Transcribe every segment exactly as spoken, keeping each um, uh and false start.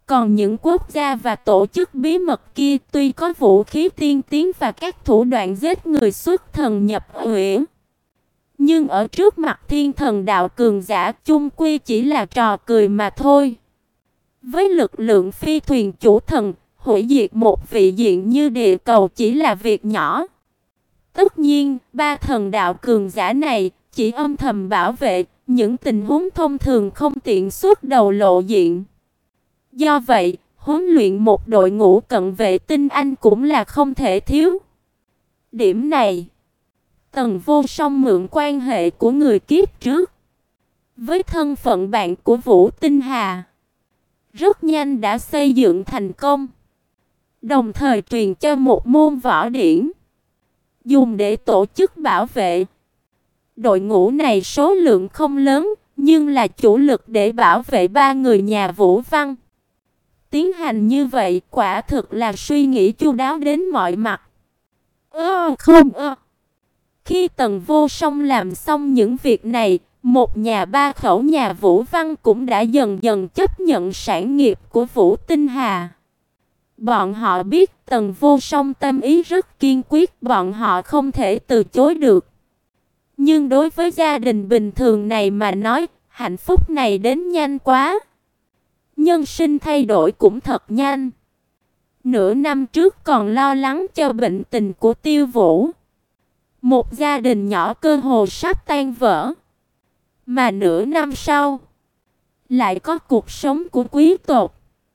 Còn những quốc gia và tổ chức bí mật kia tuy có vũ khí tiên tiến và các thủ đoạn giết người xuất thần nhập huyễn, nhưng ở trước mặt thiên thần đạo cường giả chung quy chỉ là trò cười mà thôi. Với lực lượng phi thuyền chủ thần, hủy diệt một vị diện như địa cầu chỉ là việc nhỏ. Tất nhiên, ba thần đạo cường giả này chỉ âm thầm bảo vệ, những tình huống thông thường không tiện xuất đầu lộ diện. Do vậy, huấn luyện một đội ngũ cận vệ tinh anh cũng là không thể thiếu. Điểm này, Tần Vô Song mượn quan hệ của người kiếp trước, với thân phận bạn của Vũ Tinh Hà, rất nhanh đã xây dựng thành công. Đồng thời truyền cho một môn võ điển, dùng để tổ chức bảo vệ. Đội ngũ này số lượng không lớn, nhưng là chủ lực để bảo vệ ba người nhà Vũ Văn. Tiến hành như vậy quả thực là suy nghĩ chu đáo đến mọi mặt. Ơ không ơ. Khi Tần Vô Song làm xong những việc này, một nhà ba khẩu nhà Vũ Văn cũng đã dần dần chấp nhận sản nghiệp của Vũ Tinh Hà. Bọn họ biết Tần Vô Song tâm ý rất kiên quyết, bọn họ không thể từ chối được. Nhưng đối với gia đình bình thường này mà nói, hạnh phúc này đến nhanh quá. Nhân sinh thay đổi cũng thật nhanh. Nửa năm trước còn lo lắng cho bệnh tình của Tiêu Vũ, một gia đình nhỏ cơ hồ sắp tan vỡ. Mà nửa năm sau, lại có cuộc sống của quý tộc.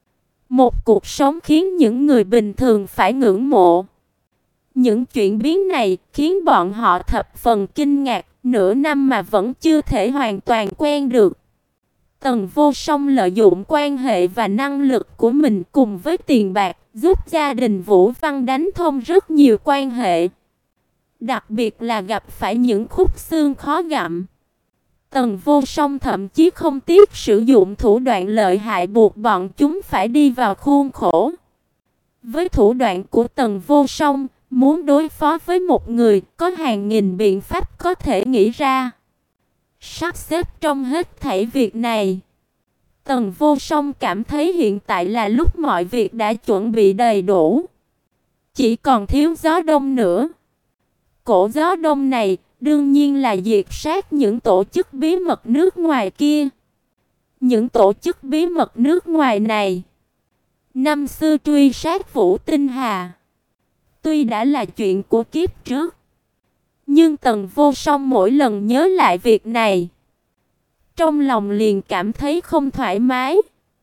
Một cuộc sống khiến những người bình thường phải ngưỡng mộ. Những chuyện biến này khiến bọn họ thập phần kinh ngạc, nửa năm mà vẫn chưa thể hoàn toàn quen được. Tần Vô Song lợi dụng quan hệ và năng lực của mình cùng với tiền bạc, giúp gia đình Vũ Văn đánh thông rất nhiều quan hệ. Đặc biệt là gặp phải những khúc xương khó gặm, Tần Vô Song thậm chí không tiếc sử dụng thủ đoạn lợi hại buộc bọn chúng phải đi vào khuôn khổ. Với thủ đoạn của Tần Vô Song, muốn đối phó với một người, có hàng nghìn biện pháp có thể nghĩ ra. Sắp xếp trong hết thảy việc này, Tần Vô Song cảm thấy hiện tại là lúc mọi việc đã chuẩn bị đầy đủ, chỉ còn thiếu gió đông nữa. Cổ gió đông này đương nhiên là diệt sát những tổ chức bí mật nước ngoài kia. Những tổ chức bí mật nước ngoài này năm xưa truy sát Vũ Tinh Hà, tuy đã là chuyện của kiếp trước, nhưng Tần Vô Song mỗi lần nhớ lại việc này, trong lòng liền cảm thấy không thoải mái.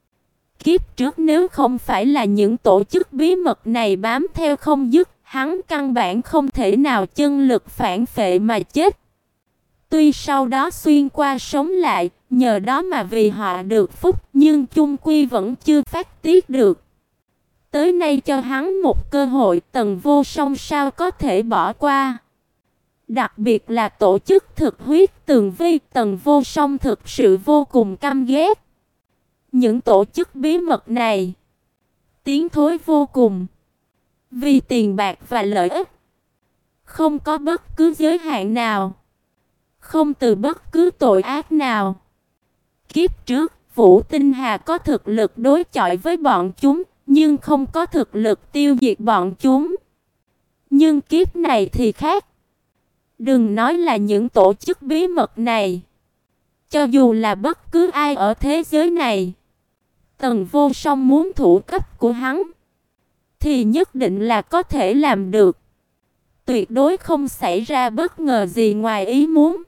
Kiếp trước nếu không phải là những tổ chức bí mật này bám theo không dứt, hắn căn bản không thể nào chân lực phản phệ mà chết. Tuy sau đó xuyên qua sống lại, nhờ đó mà vì họ được phúc, nhưng chung quy vẫn chưa phát tiết được. Tới nay cho hắn một cơ hội, Tần Vô Song sao có thể bỏ qua. Đặc biệt là tổ chức thực huyết tường vi, Tần Vô Song thực sự vô cùng căm ghét. Những tổ chức bí mật này tiến thối vô cùng, vì tiền bạc và lợi ích, không có bất cứ giới hạn nào, không từ bất cứ tội ác nào. Kiếp trước, Vũ Tinh Hà có thực lực đối chọi với bọn chúng, nhưng không có thực lực tiêu diệt bọn chúng. Nhưng kiếp này thì khác. Đừng nói là những tổ chức bí mật này, cho dù là bất cứ ai ở thế giới này, Tần Vô Song muốn thủ cấp của hắn thì nhất định là có thể làm được. Tuyệt đối không xảy ra bất ngờ gì ngoài ý muốn.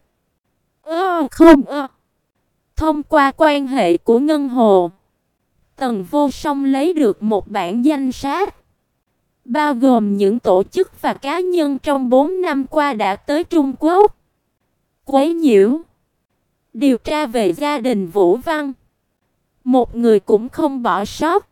Ơ không ơ. Thông qua quan hệ của Ngân Hồ, Tần Vô Song lấy được một bản danh sách, bao gồm những tổ chức và cá nhân trong bốn năm qua đã tới Trung Quốc quấy nhiễu, điều tra về gia đình Vũ Văn. Một người cũng không bỏ sót.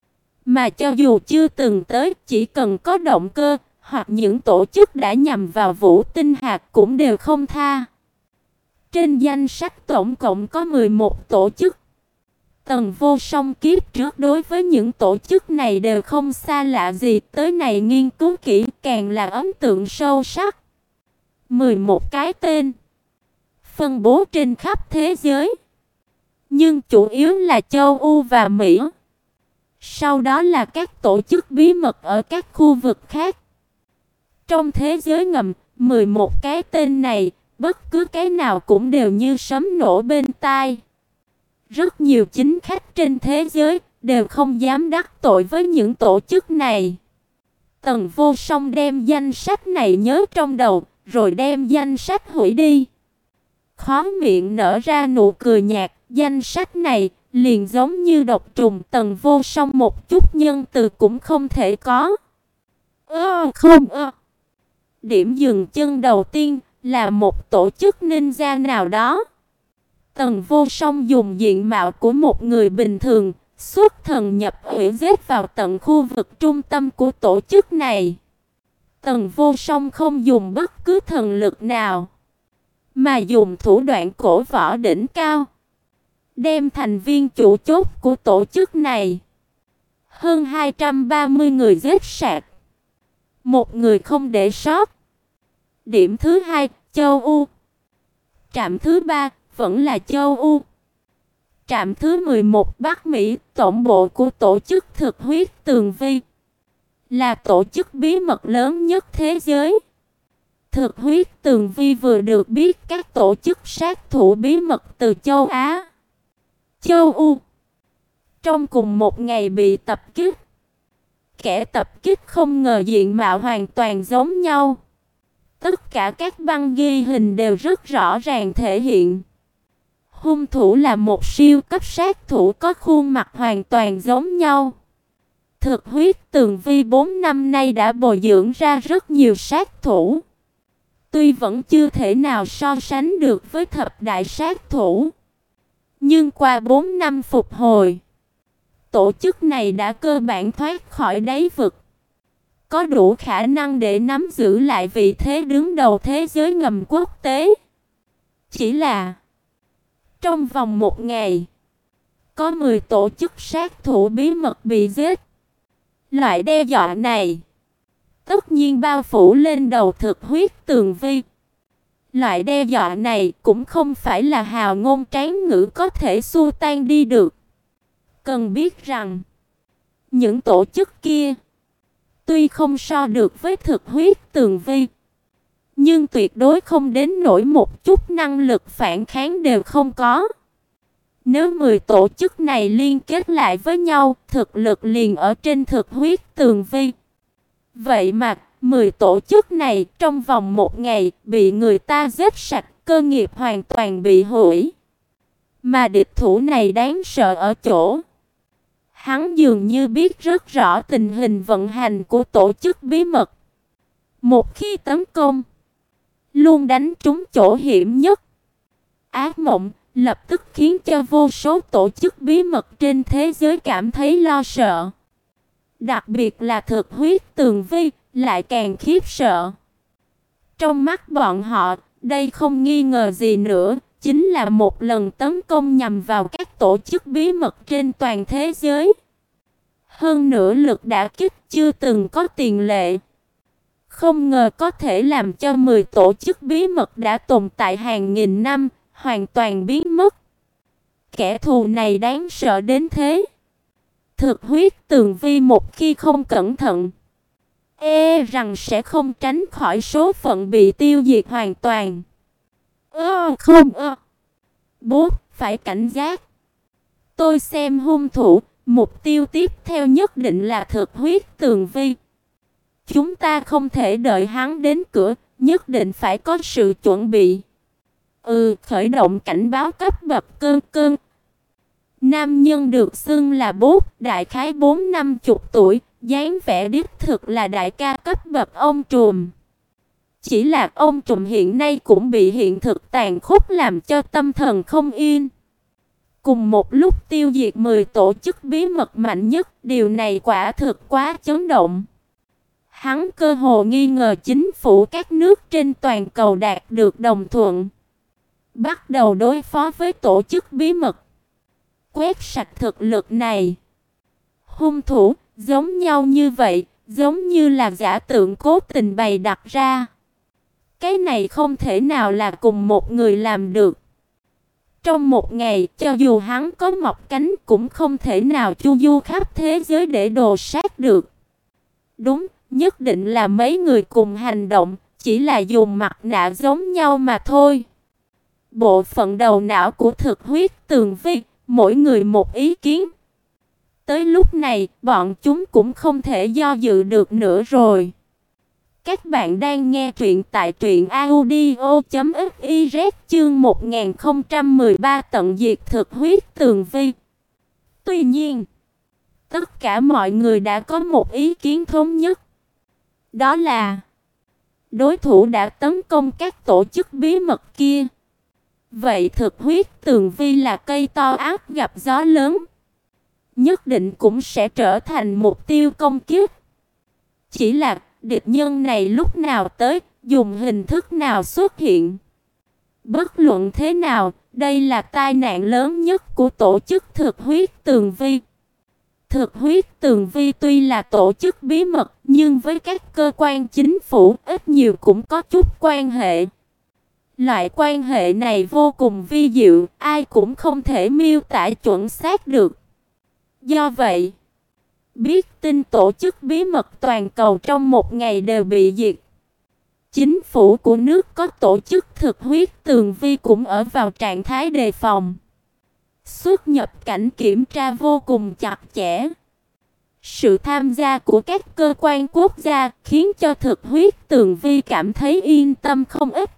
Mà cho dù chưa từng tới, chỉ cần có động cơ, hoặc những tổ chức đã nhằm vào Vũ Tinh Hà cũng đều không tha. Trên danh sách tổng cộng có mười một tổ chức. Tần Vô Song kiếp trước đối với những tổ chức này đều không xa lạ gì, tới này nghiên cứu kỹ càng là ấn tượng sâu sắc. mười một cái tên, phân bố trên khắp thế giới, nhưng chủ yếu là châu Âu và Mỹ. Sau đó là các tổ chức bí mật ở các khu vực khác. Trong thế giới ngầm, mười một cái tên này, bất cứ cái nào cũng đều như sấm nổ bên tai. Rất nhiều chính khách trên thế giới đều không dám đắc tội với những tổ chức này. Tần Vô Song đem danh sách này nhớ trong đầu, rồi đem danh sách hủy đi. Khóe miệng nở ra nụ cười nhạt, danh sách này liền giống như độc trùng, Tần Vô Song một chút nhân từ cũng không thể có. Ơ không ơ. Điểm dừng chân đầu tiên là một tổ chức ninja nào đó. Tần Vô Song dùng diện mạo của một người bình thường, xuất thần nhập hóa giết vào tận khu vực trung tâm của tổ chức này. Tần Vô Song không dùng bất cứ thần lực nào, mà dùng thủ đoạn cổ võ đỉnh cao, đem thành viên chủ chốt của tổ chức này, hơn hai trăm ba mươi người giết sạch, một người không để sót. Điểm thứ hai, châu U. Trạm thứ ba vẫn là châu U. Trạm thứ mười một, Bắc Mỹ, tổng bộ của tổ chức Thực Huyết Tường Vi, là tổ chức bí mật lớn nhất thế giới. Thực Huyết Tường Vi vừa được biết các tổ chức sát thủ bí mật từ châu Á, châu U trong cùng một ngày bị tập kích. Kẻ tập kích không ngờ diện mạo hoàn toàn giống nhau. Tất cả các băng ghi hình đều rất rõ ràng thể hiện hung thủ là một siêu cấp sát thủ có khuôn mặt hoàn toàn giống nhau. Thực Huyết Tường Vi bốn năm nay đã bồi dưỡng ra rất nhiều sát thủ. Tuy vẫn chưa thể nào so sánh được với thập đại sát thủ, nhưng qua bốn năm phục hồi, tổ chức này đã cơ bản thoát khỏi đáy vực, có đủ khả năng để nắm giữ lại vị thế đứng đầu thế giới ngầm quốc tế. Chỉ là trong vòng một ngày, có mười tổ chức sát thủ bí mật bị giết. Loại đe dọa này tất nhiên bao phủ lên đầu Thực Huyết Tường Vi. Loại đe dọa này cũng không phải là hào ngôn tráng ngữ có thể xua tan đi được. Cần biết rằng, những tổ chức kia tuy không so được với Thực Huyết Tường Vi, nhưng tuyệt đối không đến nỗi một chút năng lực phản kháng đều không có. Nếu mười tổ chức này liên kết lại với nhau, thực lực liền ở trên Thực Huyết Tường Vi. Vậy mà, mười tổ chức này trong vòng một ngày bị người ta giết sạch, cơ nghiệp hoàn toàn bị hủy. Mà địch thủ này đáng sợ ở chỗ, hắn dường như biết rất rõ tình hình vận hành của tổ chức bí mật. Một khi tấn công, luôn đánh trúng chỗ hiểm nhất. Ác mộng lập tức khiến cho vô số tổ chức bí mật trên thế giới cảm thấy lo sợ. Đặc biệt là Thực Huyết Tường Vi lại càng khiếp sợ. Trong mắt bọn họ, đây không nghi ngờ gì nữa, chính là một lần tấn công nhằm vào các tổ chức bí mật trên toàn thế giới. Hơn nữa lực đả kích chưa từng có tiền lệ. Không ngờ có thể làm cho mười tổ chức bí mật đã tồn tại hàng nghìn năm hoàn toàn biến mất. Kẻ thù này đáng sợ đến thế. Thực Huyết Tường Vi một khi không cẩn thận, e rằng sẽ không tránh khỏi số phận bị tiêu diệt hoàn toàn. Ơ không ơ. Bố, phải cảnh giác. Tôi xem hung thủ, mục tiêu tiếp theo nhất định là Thực Huyết Tường Vi. Chúng ta không thể đợi hắn đến cửa, nhất định phải có sự chuẩn bị. Ừ, khởi động cảnh báo cấp bậc cơn cơn. Nam nhân được xưng là Bốp, đại khái bốn năm chục tuổi, dáng vẻ đích thực là đại ca cấp bậc ông trùm. Chỉ là ông trùm hiện nay cũng bị hiện thực tàn khốc làm cho tâm thần không yên. Cùng một lúc tiêu diệt mười tổ chức bí mật mạnh nhất, điều này quả thực quá chấn động. Hắn cơ hồ nghi ngờ chính phủ các nước trên toàn cầu đạt được đồng thuận, bắt đầu đối phó với tổ chức bí mật, quét sạch thực lực này. Hung thủ giống nhau như vậy, giống như là giả tượng cố tình bày đặt ra. Cái này không thể nào là cùng một người làm được. Trong một ngày, cho dù hắn có mọc cánh cũng không thể nào chu du khắp thế giới để đồ sát được. Đúng, nhất định là mấy người cùng hành động, chỉ là dùng mặt nạ giống nhau mà thôi. Bộ phận đầu não của Thực Huyết Tường Vi, mỗi người một ý kiến. Tới lúc này, bọn chúng cũng không thể do dự được nữa rồi. Các bạn đang nghe truyện tại truyện audio chấm fiz chương một nghìn không trăm mười ba tận diệt Thực Huyết Tường Vi. Tuy nhiên, tất cả mọi người đã có một ý kiến thống nhất. Đó là đối thủ đã tấn công các tổ chức bí mật kia. Vậy Thực Huyết Tường Vi là cây to ác gặp gió lớn, nhất định cũng sẽ trở thành mục tiêu công kích. Chỉ là địch nhân này lúc nào tới, dùng hình thức nào xuất hiện. Bất luận thế nào, đây là tai nạn lớn nhất của tổ chức Thực Huyết Tường Vi. Thực Huyết Tường Vi tuy là tổ chức bí mật, nhưng với các cơ quan chính phủ ít nhiều cũng có chút quan hệ. Loại quan hệ này vô cùng vi diệu, ai cũng không thể miêu tả chuẩn xác được. Do vậy, biết tin tổ chức bí mật toàn cầu trong một ngày đều bị diệt. Chính phủ của nước có tổ chức Thực Huyết Tường Vi cũng ở vào trạng thái đề phòng. Xuất nhập cảnh kiểm tra vô cùng chặt chẽ. Sự tham gia của các cơ quan quốc gia khiến cho Thực Huyết Tường Vi cảm thấy yên tâm không ít.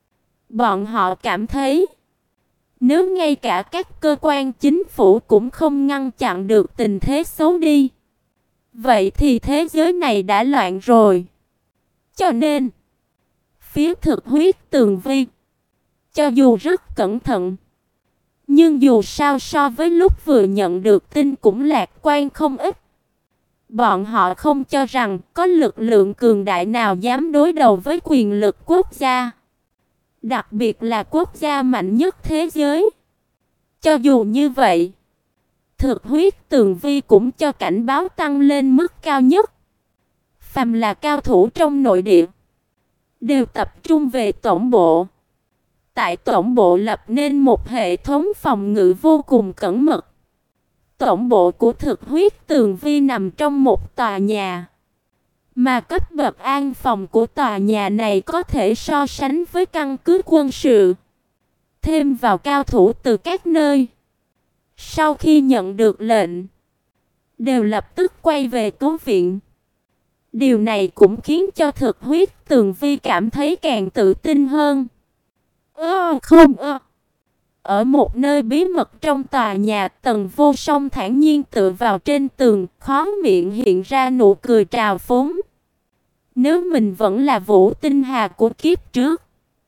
Bọn họ cảm thấy, nếu ngay cả các cơ quan chính phủ cũng không ngăn chặn được tình thế xấu đi, vậy thì thế giới này đã loạn rồi. Cho nên, phía Thực Huyết Tường Vi, cho dù rất cẩn thận, nhưng dù sao so với lúc vừa nhận được tin cũng lạc quan không ít. Bọn họ không cho rằng có lực lượng cường đại nào dám đối đầu với quyền lực quốc gia, đặc biệt là quốc gia mạnh nhất thế giới. Cho dù như vậy, Thực Huyết Tường Vi cũng cho cảnh báo tăng lên mức cao nhất. Phàm là cao thủ trong nội địa đều tập trung về tổng bộ. Tại tổng bộ lập nên một hệ thống phòng ngự vô cùng cẩn mật. Tổng bộ của Thực Huyết Tường Vi nằm trong một tòa nhà, mà cấp bậc an phòng của tòa nhà này có thể so sánh với căn cứ quân sự. Thêm vào cao thủ từ các nơi, sau khi nhận được lệnh, đều lập tức quay về cứu viện. Điều này cũng khiến cho Thực Huyết Tường Vi cảm thấy càng tự tin hơn. Ơ không ơ. Ở một nơi bí mật trong tòa nhà, Tần Vô Song thản nhiên tựa vào trên tường, khóe miệng hiện ra nụ cười trào phúng. Nếu mình vẫn là Vũ Tinh Hà của kiếp trước,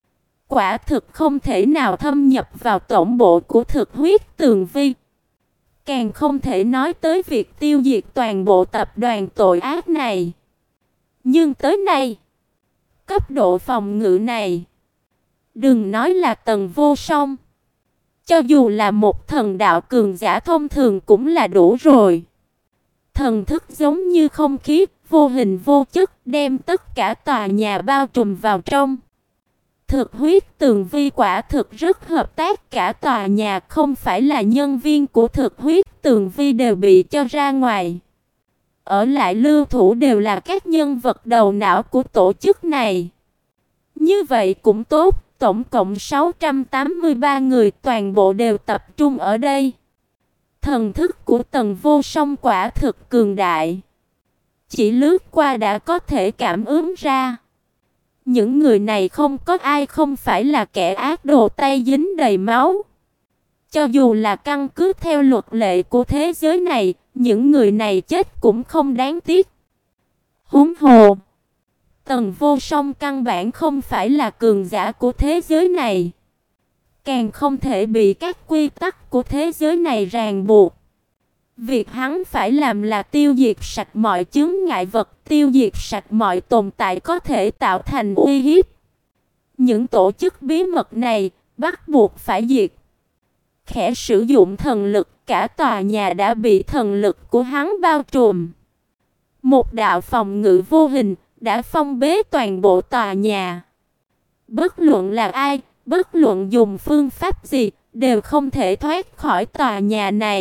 quả thực không thể nào thâm nhập vào tổng bộ của Thực Huyết Tường Vi. Càng không thể nói tới việc tiêu diệt toàn bộ tập đoàn tội ác này. Nhưng tới nay, cấp độ phòng ngự này, đừng nói là Tần Vô Song, cho dù là một thần đạo cường giả thông thường cũng là đủ rồi. Thần thức giống như không khí, vô hình vô chất, đem tất cả tòa nhà bao trùm vào trong. Thực Huyết Tường Vi quả thực rất hợp tác, cả tòa nhà không phải là nhân viên của Thực Huyết Tường Vi đều bị cho ra ngoài. Ở lại lưu thủ đều là các nhân vật đầu não của tổ chức này. Như vậy cũng tốt, tổng cộng sáu trăm tám mươi ba người toàn bộ đều tập trung ở đây. Thần thức của Tần Vô Song quả thực cường đại. Chỉ lướt qua đã có thể cảm ứng ra. Những người này không có ai không phải là kẻ ác đồ tay dính đầy máu. Cho dù là căn cứ theo luật lệ của thế giới này, những người này chết cũng không đáng tiếc. Huống hồ, Tần Vô Song căn bản không phải là cường giả của thế giới này, càng không thể bị các quy tắc của thế giới này ràng buộc. Việc hắn phải làm là tiêu diệt sạch mọi chướng ngại vật, tiêu diệt sạch mọi tồn tại có thể tạo thành uy hiếp. Những tổ chức bí mật này bắt buộc phải diệt. Khẽ sử dụng thần lực, cả tòa nhà đã bị thần lực của hắn bao trùm. Một đạo phòng ngự vô hình đã phong bế toàn bộ tòa nhà. Bất luận là ai, bất luận dùng phương pháp gì, đều không thể thoát khỏi tòa nhà này.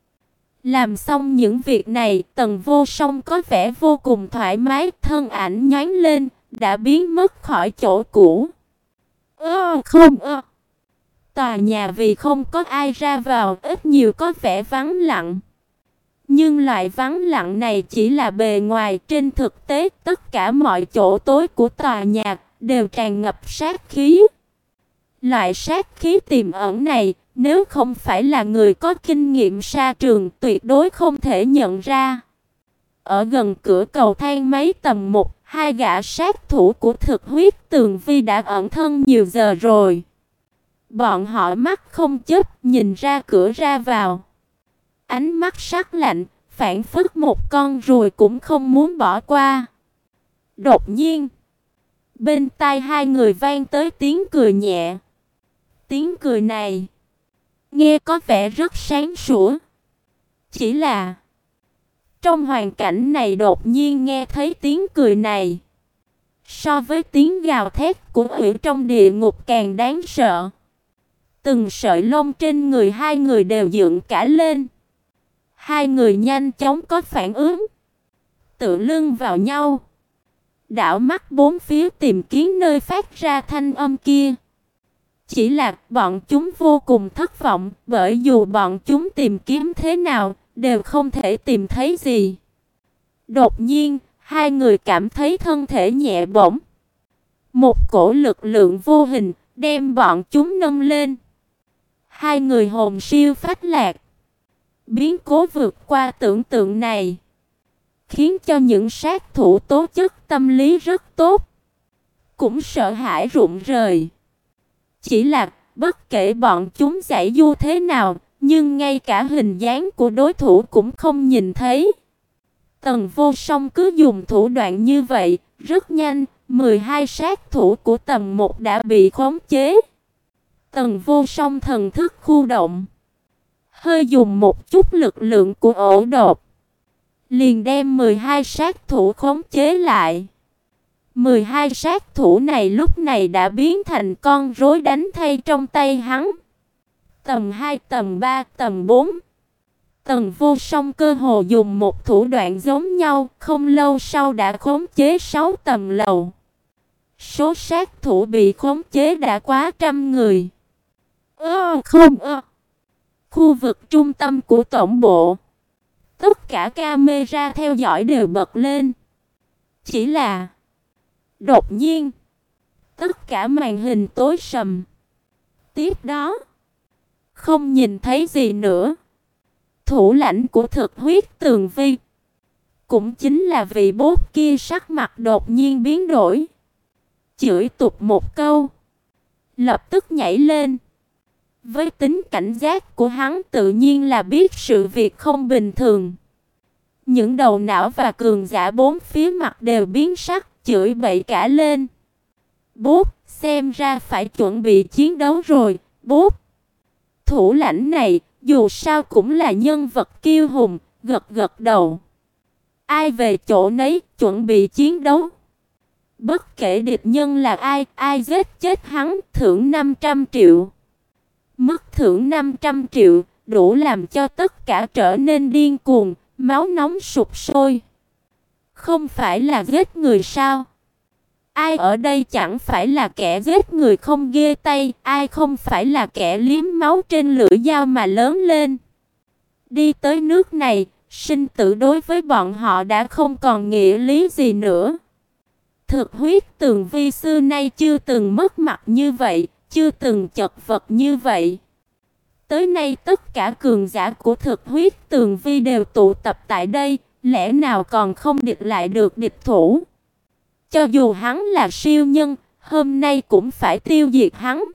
Làm xong những việc này, Tần Vô Song có vẻ vô cùng thoải mái, thân ảnh nhoáng lên, đã biến mất khỏi chỗ cũ. Ơ không ơ. Tòa nhà vì không có ai ra vào, ít nhiều có vẻ vắng lặng. Nhưng loại vắng lặng này chỉ là bề ngoài, trên thực tế tất cả mọi chỗ tối của tòa nhà đều tràn ngập sát khí. Loại sát khí tiềm ẩn này, nếu không phải là người có kinh nghiệm sa trường, tuyệt đối không thể nhận ra. Ở gần cửa cầu thang mấy tầng một, hai gã sát thủ của Thực Huyết Tường Vi đã ẩn thân nhiều giờ rồi. Bọn họ mắt không chớp nhìn ra cửa ra vào. Ánh mắt sắc lạnh, phảng phất một con ruồi cũng không muốn bỏ qua. Đột nhiên, bên tai hai người vang tới tiếng cười nhẹ. Tiếng cười này nghe có vẻ rất sáng sủa. Chỉ là trong hoàn cảnh này đột nhiên nghe thấy tiếng cười này, so với tiếng gào thét của quỷ trong địa ngục càng đáng sợ. Từng sợi lông trên người hai người đều dựng cả lên. Hai người nhanh chóng có phản ứng, tựa lưng vào nhau, đảo mắt bốn phía tìm kiếm nơi phát ra thanh âm kia. Chỉ là bọn chúng vô cùng thất vọng, bởi dù bọn chúng tìm kiếm thế nào, đều không thể tìm thấy gì. Đột nhiên, hai người cảm thấy thân thể nhẹ bỗng. Một cổ lực lượng vô hình đem bọn chúng nâng lên. Hai người hồn siêu phách lạc. Biến cố vượt qua tưởng tượng này, khiến cho những sát thủ tố chất tâm lý rất tốt cũng sợ hãi rụng rời. Chỉ là bất kể bọn chúng giãy giụa thế nào, nhưng ngay cả hình dáng của đối thủ cũng không nhìn thấy. Tần Vô Song cứ dùng thủ đoạn như vậy, rất nhanh, mười hai sát thủ của tầng một đã bị khống chế. Tần Vô Song thần thức khu động, hơi dùng một chút lực lượng của ổ đột, liền đem mười hai sát thủ khống chế lại. mười hai sát thủ này lúc này đã biến thành con rối đánh thay trong tay hắn. Tầng hai, tầng ba, tầng bốn. Tần Vô Song cơ hồ dùng một thủ đoạn giống nhau, không lâu sau đã khống chế sáu tầng lầu. Số sát thủ bị khống chế đã quá trăm người. Ơ không ơ. Khu vực trung tâm của tổng bộ, tất cả camera theo dõi đều bật lên. Chỉ là đột nhiên, tất cả màn hình tối sầm. Tiếp đó, không nhìn thấy gì nữa. Thủ lãnh của Thực Huyết Tường Vi, cũng chính là vị boss kia, sắc mặt đột nhiên biến đổi, chửi tục một câu, lập tức nhảy lên. Với tính cảnh giác của hắn, tự nhiên là biết sự việc không bình thường. Những đầu não và cường giả bốn phía mặt đều biến sắc, chửi bậy cả lên. Boss, xem ra phải chuẩn bị chiến đấu rồi, boss. Thủ lãnh này, dù sao cũng là nhân vật kiêu hùng, gật gật đầu. Ai về chỗ nấy, chuẩn bị chiến đấu. Bất kể địch nhân là ai, ai giết chết hắn, thưởng năm trăm triệu. Mức thưởng năm trăm triệu, đủ làm cho tất cả trở nên điên cuồng, máu nóng sục sôi. Không phải là giết người sao? Ai ở đây chẳng phải là kẻ giết người không ghê tay, ai không phải là kẻ liếm máu trên lưỡi dao mà lớn lên. Đi tới nước này, sinh tử đối với bọn họ đã không còn nghĩa lý gì nữa. Thực Huyết Tường Vi xưa nay chưa từng mất mặt như vậy, chưa từng chật vật như vậy. Tới nay tất cả cường giả của Thực Huyết Tường Vi đều tụ tập tại đây, lẽ nào còn không địch lại được địch thủ? Cho dù hắn là siêu nhân, hôm nay cũng phải tiêu diệt hắn.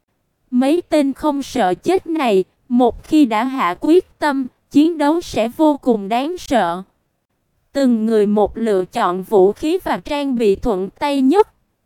Mấy tên không sợ chết này, một khi đã hạ quyết tâm, chiến đấu sẽ vô cùng đáng sợ. Từng người một lựa chọn vũ khí và trang bị thuận tay nhất.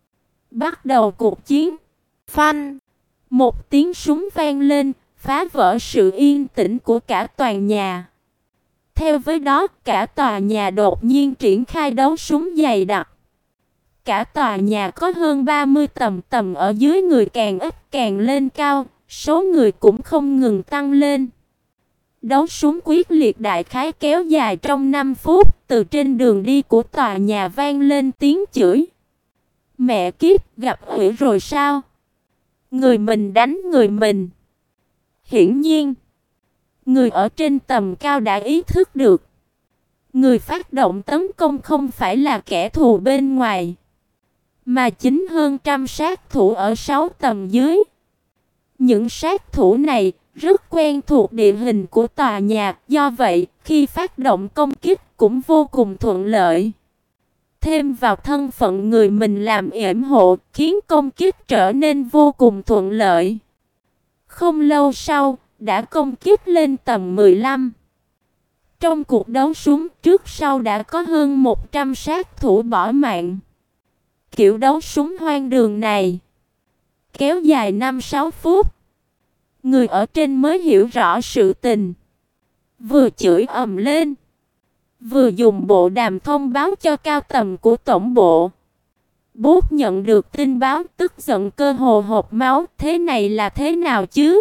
Bắt đầu cuộc chiến. Phanh! Một tiếng súng vang lên, phá vỡ sự yên tĩnh của cả tòa nhà. Theo với đó, cả tòa nhà đột nhiên triển khai đấu súng dày đặc. Cả tòa nhà có hơn ba mươi tầng, tầng ở dưới người càng ít càng lên cao, số người cũng không ngừng tăng lên. Đấu súng quyết liệt đại khái kéo dài trong năm phút, từ trên đường đi của tòa nhà vang lên tiếng chửi. Mẹ kiếp, gặp ủy rồi sao? Người mình đánh người mình. Hiển nhiên, người ở trên tầm cao đã ý thức được. Người phát động tấn công không phải là kẻ thù bên ngoài, mà chính hơn trăm sát thủ ở sáu tầng dưới. Những sát thủ này rất quen thuộc địa hình của tòa nhà, do vậy khi phát động công kích cũng vô cùng thuận lợi. Thêm vào thân phận người mình làm yểm hộ, khiến công kích trở nên vô cùng thuận lợi. Không lâu sau, đã công kích lên tầm mười lăm. Trong cuộc đấu súng trước sau đã có hơn một trăm sát thủ bỏ mạng. Kiểu đấu súng hoang đường này kéo dài năm sáu phút. Người ở trên mới hiểu rõ sự tình. Vừa chửi ầm lên, vừa dùng bộ đàm thông báo cho cao tầng của tổng bộ. Bốt nhận được tin báo tức giận cơ hồ hộc máu. Thế này là thế nào chứ?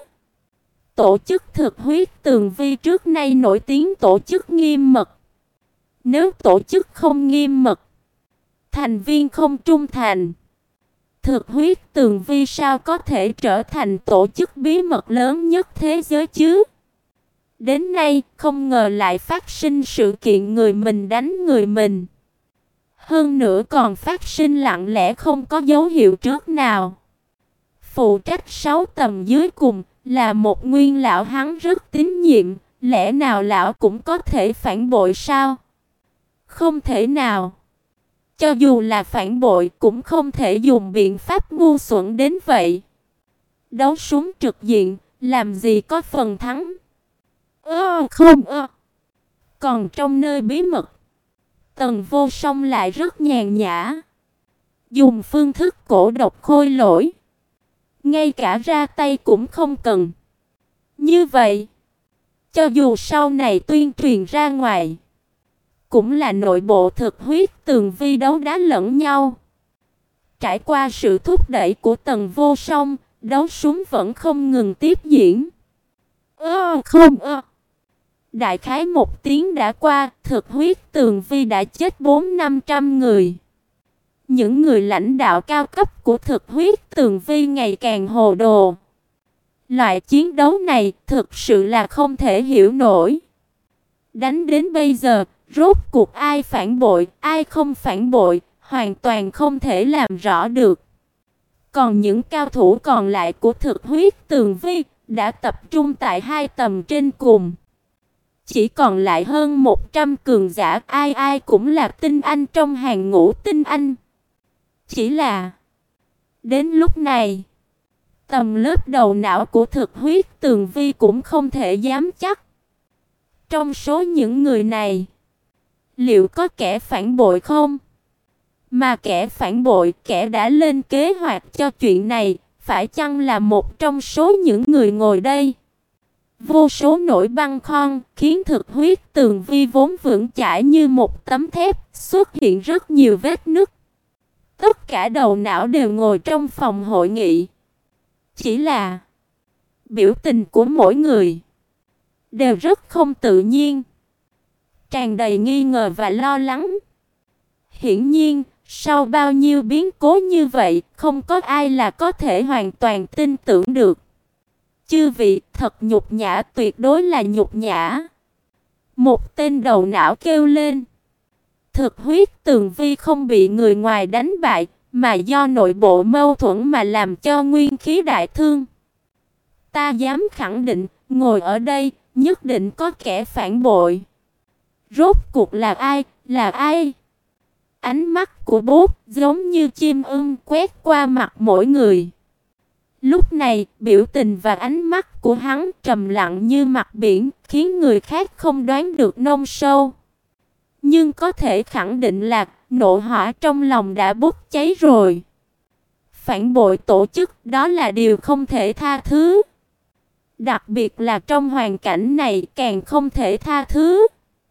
Tổ chức thực huyết tường vi trước nay nổi tiếng tổ chức nghiêm mật. Nếu tổ chức không nghiêm mật, thành viên không trung thành, thực huyết tường vi sao có thể trở thành tổ chức bí mật lớn nhất thế giới chứ? Đến nay, không ngờ lại phát sinh sự kiện người mình đánh người mình. Hơn nữa còn phát sinh lặng lẽ không có dấu hiệu trước nào. Phụ trách sáu tầng dưới cùng là một nguyên lão, hắn rất tín nhiệm, lẽ nào lão cũng có thể phản bội sao? Không thể nào. Cho dù là phản bội cũng không thể dùng biện pháp ngu xuẩn đến vậy. Đấu súng trực diện, làm gì có phần thắng? Ơ không ơ. Còn trong nơi bí mật, Tần Vô Song lại rất nhàn nhã, dùng phương thức cổ độc khôi lỗi, ngay cả ra tay cũng không cần. Như vậy, cho dù sau này tuyên truyền ra ngoài, cũng là nội bộ thực huyết tường vi đấu đá lẫn nhau. Trải qua sự thúc đẩy của Tần Vô Song, đấu súng vẫn không ngừng tiếp diễn. Ơ không ơ. Đại khái một tiếng đã qua, thực huyết tường vi đã chết bốn năm trăm người. Những người lãnh đạo cao cấp của thực huyết tường vi ngày càng hồ đồ. Loại chiến đấu này thực sự là không thể hiểu nổi. Đánh đến bây giờ, rốt cuộc ai phản bội, ai không phản bội, hoàn toàn không thể làm rõ được. Còn những cao thủ còn lại của thực huyết tường vi đã tập trung tại hai tầm trên cùng. Chỉ còn lại hơn một trăm cường giả, ai ai cũng là tinh anh trong hàng ngũ tinh anh. Chỉ là đến lúc này, tầm lớp đầu não của thực huyết tường vi cũng không thể dám chắc. Trong số những người này, liệu có kẻ phản bội không? Mà kẻ phản bội, kẻ đã lên kế hoạch cho chuyện này, phải chăng là một trong số những người ngồi đây? Vô số nỗi băn khoăn khiến thực huyết tường vi vốn vững chãi như một tấm thép xuất hiện rất nhiều vết nứt. Tất cả đầu não đều ngồi trong phòng hội nghị. Chỉ là biểu tình của mỗi người đều rất không tự nhiên, tràn đầy nghi ngờ và lo lắng. Hiển nhiên, sau bao nhiêu biến cố như vậy, không có ai là có thể hoàn toàn tin tưởng được. Chư vị, thật nhục nhã, tuyệt đối là nhục nhã. Một tên đầu não kêu lên. Thực huyết tường vi không bị người ngoài đánh bại, mà do nội bộ mâu thuẫn mà làm cho nguyên khí đại thương. Ta dám khẳng định, ngồi ở đây, nhất định có kẻ phản bội. Rốt cuộc là ai, là ai? Ánh mắt của Bốt giống như chim ưng quét qua mặt mỗi người. Lúc này, biểu tình và ánh mắt của hắn trầm lặng như mặt biển, khiến người khác không đoán được nông sâu. Nhưng có thể khẳng định là nộ hỏa trong lòng đã bốc cháy rồi. Phản bội tổ chức, đó là điều không thể tha thứ. Đặc biệt là trong hoàn cảnh này càng không thể tha thứ.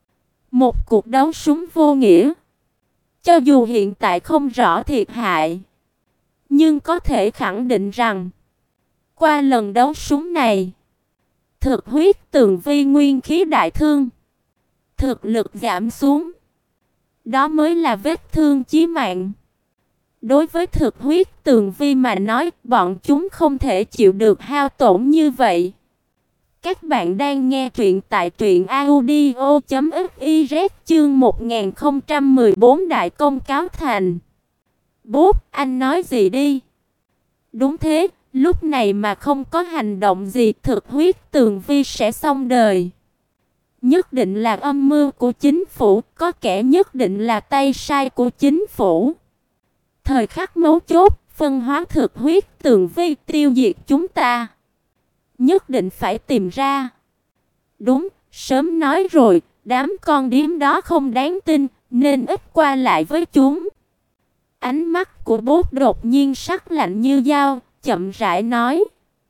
Một cuộc đấu súng vô nghĩa. Cho dù hiện tại không rõ thiệt hại, nhưng có thể khẳng định rằng qua lần đấu súng này, Thực Huyết Tường Vi nguyên khí đại thương, thực lực giảm xuống. Đó mới là vết thương chí mạng. Đối với Thực Huyết Tường Vi mà nói, bọn chúng không thể chịu được hao tổn như vậy. Các bạn đang nghe truyện tại truyện audio chấm fiz chương một nghìn không trăm mười bốn Đại công cáo thành. Bố, anh nói gì đi? Đúng thế, lúc này mà không có hành động gì, Thực Huyết Tường Vi sẽ xong đời. Nhất định là âm mưu của chính phủ, có kẻ nhất định là tay sai của chính phủ. Thời khắc mấu chốt, phân hóa Thực Huyết Tường Vi tiêu diệt chúng ta. Nhất định phải tìm ra. Đúng, sớm nói rồi, đám con điếm đó không đáng tin, nên ít qua lại với chúng. Ánh mắt của bố đột nhiên sắc lạnh như dao, chậm rãi nói.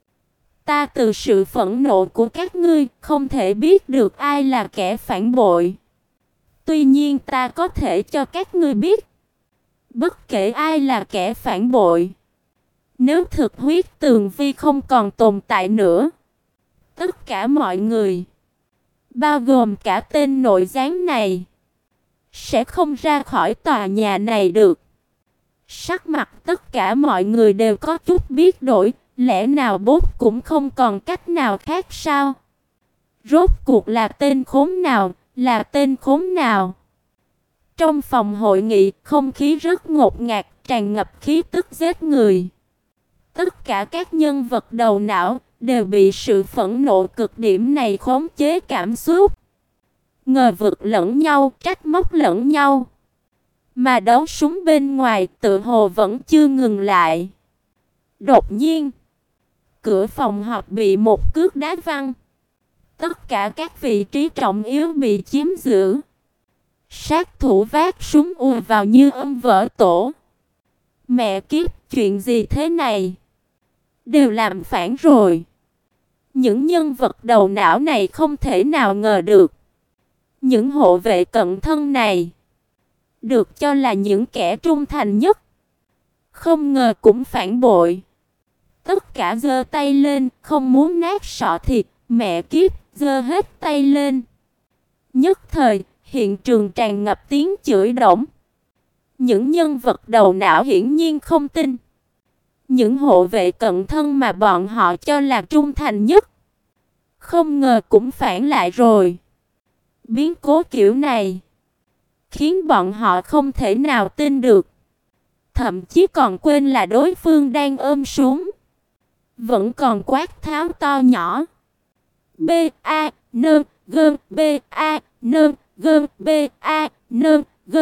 Ta từ sự phẫn nộ của các ngươi, không thể biết được ai là kẻ phản bội. Tuy nhiên ta có thể cho các ngươi biết. Bất kể ai là kẻ phản bội, nếu Thực Huyết Tường Vi không còn tồn tại nữa, tất cả mọi người, bao gồm cả tên nội gián này, sẽ không ra khỏi tòa nhà này được. Sắc mặt tất cả mọi người đều có chút biết đổi, lẽ nào bốt cũng không còn cách nào khác sao? Rốt cuộc là tên khốn nào, là tên khốn nào? Trong phòng hội nghị, không khí rất ngột ngạt, tràn ngập khí tức giết người. Tất cả các nhân vật đầu não đều bị sự phẫn nộ cực điểm này khống chế cảm xúc. Ngờ vực lẫn nhau, trách móc lẫn nhau. Mà đấu súng bên ngoài tự hồ vẫn chưa ngừng lại. Đột nhiên, cửa phòng họp bị một cước đá văng. Tất cả các vị trí trọng yếu bị chiếm giữ. Sát thủ vác súng ùa vào như ong vỡ tổ. Mẹ kiếp, chuyện gì thế này? Đều làm phản rồi. Những nhân vật đầu não này không thể nào ngờ được. Những hộ vệ cận thân này, được cho là những kẻ trung thành nhất, không ngờ cũng phản bội. Tất cả giơ tay lên, không muốn nát sọ thịt, mẹ kiếp, giơ hết tay lên. Nhất thời, hiện trường tràn ngập tiếng chửi đổng. Những nhân vật đầu não hiển nhiên không tin. Những hộ vệ cận thân mà bọn họ cho là trung thành nhất, không ngờ cũng phản lại rồi. Biến cố kiểu này khiến bọn họ không thể nào tin được. Thậm chí còn quên là đối phương đang ôm súng, vẫn còn quát tháo to nhỏ. B A N G B A N G B A N G.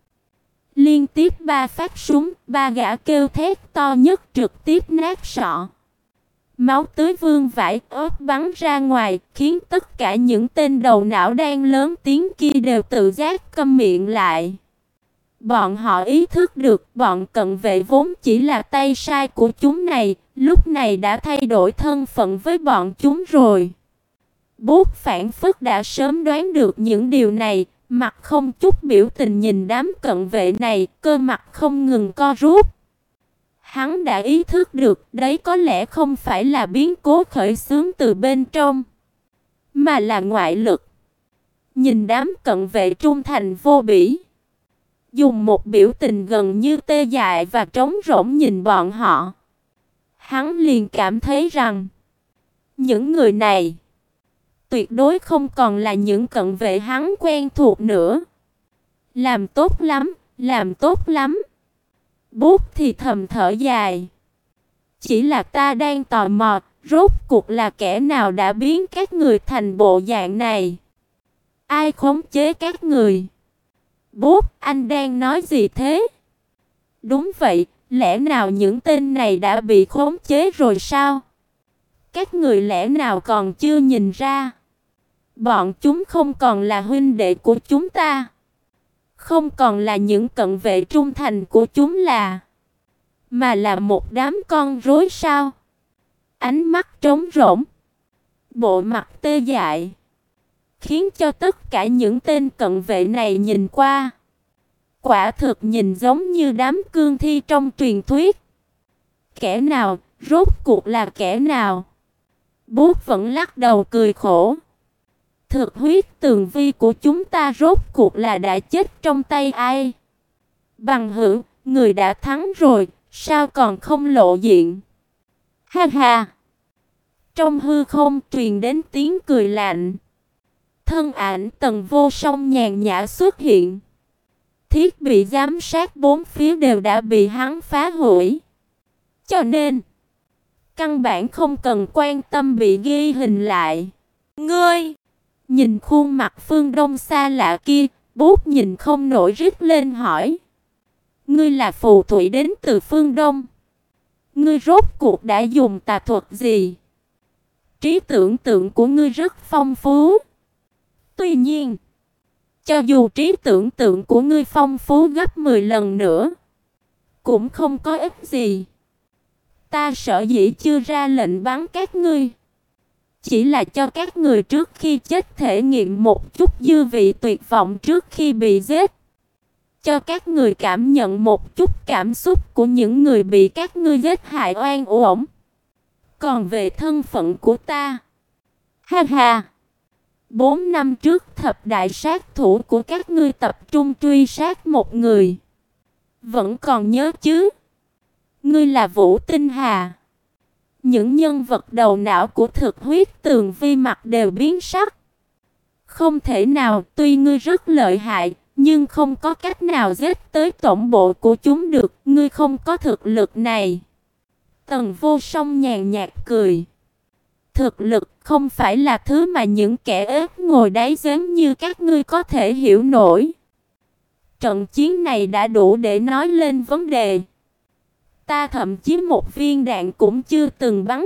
Liên tiếp ba phát súng, ba gã kêu thét to nhất trực tiếp nát sọ. Máu tươi vương vãi ớt bắn ra ngoài, khiến tất cả những tên đầu não đang lớn tiếng kia đều tự giác câm miệng lại. Bọn họ ý thức được bọn cận vệ vốn chỉ là tay sai của chúng này, lúc này đã thay đổi thân phận với bọn chúng rồi. Bút phản phất đã sớm đoán được những điều này, mặt không chút biểu tình nhìn đám cận vệ này, cơ mặt không ngừng co rút. Hắn đã ý thức được đấy có lẽ không phải là biến cố khởi xướng từ bên trong, mà là ngoại lực. Nhìn đám cận vệ trung thành vô bỉ, dùng một biểu tình gần như tê dại và trống rỗng nhìn bọn họ, hắn liền cảm thấy rằng những người này tuyệt đối không còn là những cận vệ hắn quen thuộc nữa. Làm tốt lắm, làm tốt lắm. Bút thì thầm thở dài. Chỉ là ta đang tò mò, rốt cuộc là kẻ nào đã biến các người thành bộ dạng này? Ai khống chế các người? Bút, anh đang nói gì thế? Đúng vậy, lẽ nào những tên này đã bị khống chế rồi sao? Các người lẽ nào còn chưa nhìn ra? Bọn chúng không còn là huynh đệ của chúng ta, không còn là những cận vệ trung thành của chúng là, mà là một đám con rối sao? Ánh mắt trống rỗng, bộ mặt tê dại, khiến cho tất cả những tên cận vệ này nhìn qua, quả thực nhìn giống như đám cương thi trong truyền thuyết. Kẻ nào, Rốt cuộc là kẻ nào? Bút vẫn lắc đầu cười khổ. Thực huyết tường vi của chúng ta rốt cuộc là đã chết trong tay ai? Bằng hữu, người đã thắng rồi, sao còn không lộ diện? Ha ha! Trong hư không truyền đến tiếng cười lạnh. Thân ảnh Tần Vô Song nhàn nhã xuất hiện. Thiết bị giám sát bốn phía đều đã bị hắn phá hủy. Cho nên, căn bản không cần quan tâm bị ghi hình lại. Ngươi! Nhìn khuôn mặt Phương Đông xa lạ kia, Bút nhìn không nổi rít lên hỏi. Ngươi là phù thủy đến từ phương Đông. Ngươi rốt cuộc đã dùng tà thuật gì? Trí tưởng tượng của ngươi rất phong phú. Tuy nhiên, cho dù trí tưởng tượng của ngươi phong phú gấp mười lần nữa, cũng không có ích gì. Ta sở dĩ chưa ra lệnh bắn các ngươi, chỉ là cho các người trước khi chết thể nghiệm một chút dư vị tuyệt vọng trước khi bị giết. Cho các người cảm nhận một chút cảm xúc của những người bị các ngươi giết hại oan uổng. Còn về thân phận của ta, ha ha, bốn năm trước thập đại sát thủ của các ngươi tập trung truy sát một người. Vẫn còn nhớ chứ? Ngươi là Vũ Tinh Hà. Những nhân vật đầu não của thực huyết tường vi mặt đều biến sắc. Không thể nào, tuy ngươi rất lợi hại, nhưng không có cách nào giết tới tổng bộ của chúng được, ngươi không có thực lực này. Tần Vô Song nhàn nhạt cười. Thực lực không phải là thứ mà những kẻ ếch ngồi đáy giếng như các ngươi có thể hiểu nổi. Trận chiến này đã đủ để nói lên vấn đề. Ta thậm chí một viên đạn cũng chưa từng bắn.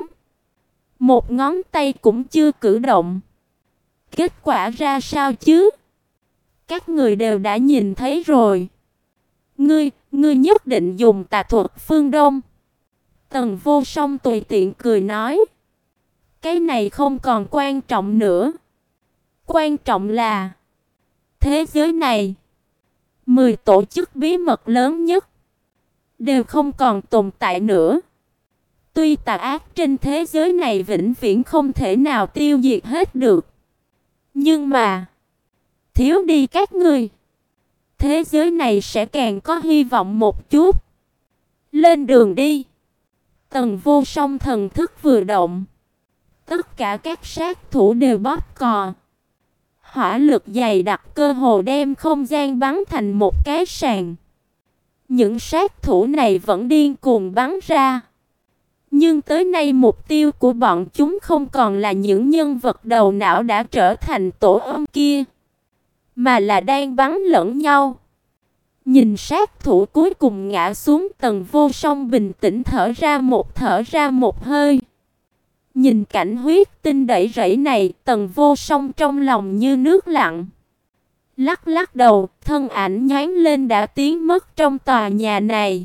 Một ngón tay cũng chưa cử động. Kết quả ra sao chứ? Các người đều đã nhìn thấy rồi. Ngươi, ngươi nhất định dùng tà thuật phương Đông. Tần Vô Song tùy tiện cười nói. Cái này không còn quan trọng nữa. Quan trọng là thế giới này, mười tổ chức bí mật lớn nhất đều không còn tồn tại nữa. Tuy tà ác trên thế giới này vĩnh viễn không thể nào tiêu diệt hết được, nhưng mà thiếu đi các ngươi, thế giới này sẽ càng có hy vọng một chút. Lên đường đi. Tần Vô Song thần thức vừa động, tất cả các sát thủ đều bóp cò. Hỏa lực dày đặc cơ hồ đem không gian bắn thành một cái sàn. Những sát thủ này vẫn điên cuồng bắn ra. Nhưng tới nay mục tiêu của bọn chúng không còn là những nhân vật đầu não đã trở thành tổ ong kia, mà là đang bắn lẫn nhau. Nhìn sát thủ cuối cùng ngã xuống, Tần Vô Song bình tĩnh thở ra một thở ra một hơi. Nhìn cảnh huyết tinh đẩy rẫy này, Tần Vô Song trong lòng như nước lặng. Lắc lắc đầu, thân ảnh nhoáng lên đã tiến mất trong tòa nhà này.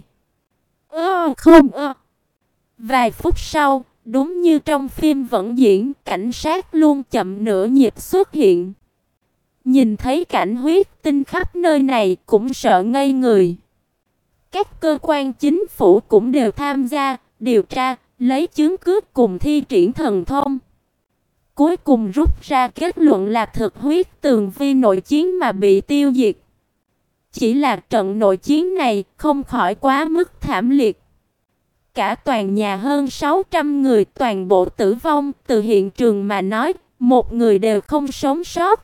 Ơ không ơ. Vài phút sau, đúng như trong phim vẫn diễn, cảnh sát luôn chậm nửa nhịp xuất hiện. Nhìn thấy cảnh huyết tinh khắp nơi này cũng sợ ngây người. Các cơ quan chính phủ cũng đều tham gia, điều tra, lấy chứng cứ cùng thi triển thần thông. Cuối cùng rút ra kết luận là thực huyết tường vi nội chiến mà bị tiêu diệt. Chỉ là trận nội chiến này không khỏi quá mức thảm liệt. Cả toàn nhà hơn sáu trăm người toàn bộ tử vong, từ hiện trường mà nói, một người đều không sống sót.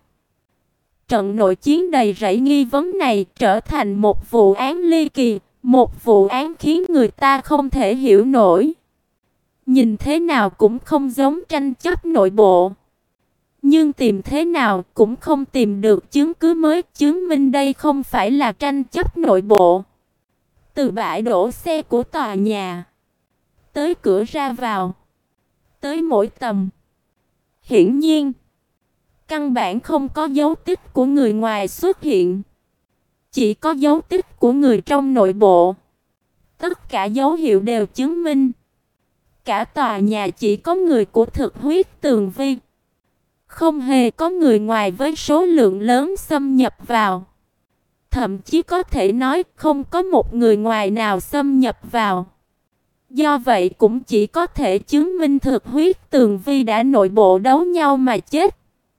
Trận nội chiến đầy rẫy nghi vấn này trở thành một vụ án ly kỳ, một vụ án khiến người ta không thể hiểu nổi. Nhìn thế nào cũng không giống tranh chấp nội bộ. Nhưng tìm thế nào cũng không tìm được chứng cứ mới chứng minh đây không phải là tranh chấp nội bộ. Từ bãi đổ xe của tòa nhà, tới cửa ra vào, tới mỗi tầng, hiển nhiên căn bản không có dấu tích của người ngoài xuất hiện. Chỉ có dấu tích của người trong nội bộ. Tất cả dấu hiệu đều chứng minh cả tòa nhà chỉ có người của thực huyết tường vi. Không hề có người ngoài với số lượng lớn xâm nhập vào. Thậm chí có thể nói không có một người ngoài nào xâm nhập vào. Do vậy cũng chỉ có thể chứng minh Thực Huyết Tường Vi đã nội bộ đấu nhau mà chết.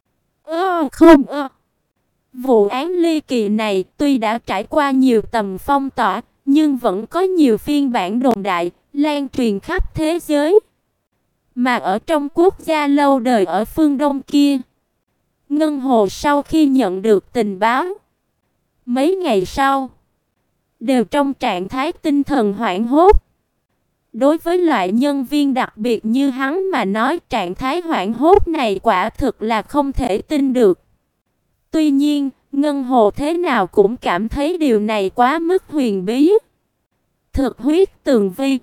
Ơ không ơ. Vụ án ly kỳ này tuy đã trải qua nhiều tầm phong tỏa, nhưng vẫn có nhiều phiên bản đồn đại, lan truyền khắp thế giới. Mà ở trong quốc gia lâu đời ở phương Đông kia, Ngân Hồ sau khi nhận được tình báo, mấy ngày sau, đều trong trạng thái tinh thần hoảng hốt. Đối với loại nhân viên đặc biệt như hắn mà nói, trạng thái hoảng hốt này quả thực là không thể tin được. Tuy nhiên, Ngân Hồ thế nào cũng cảm thấy điều này quá mức huyền bí. Thực Huyết Tường Vi,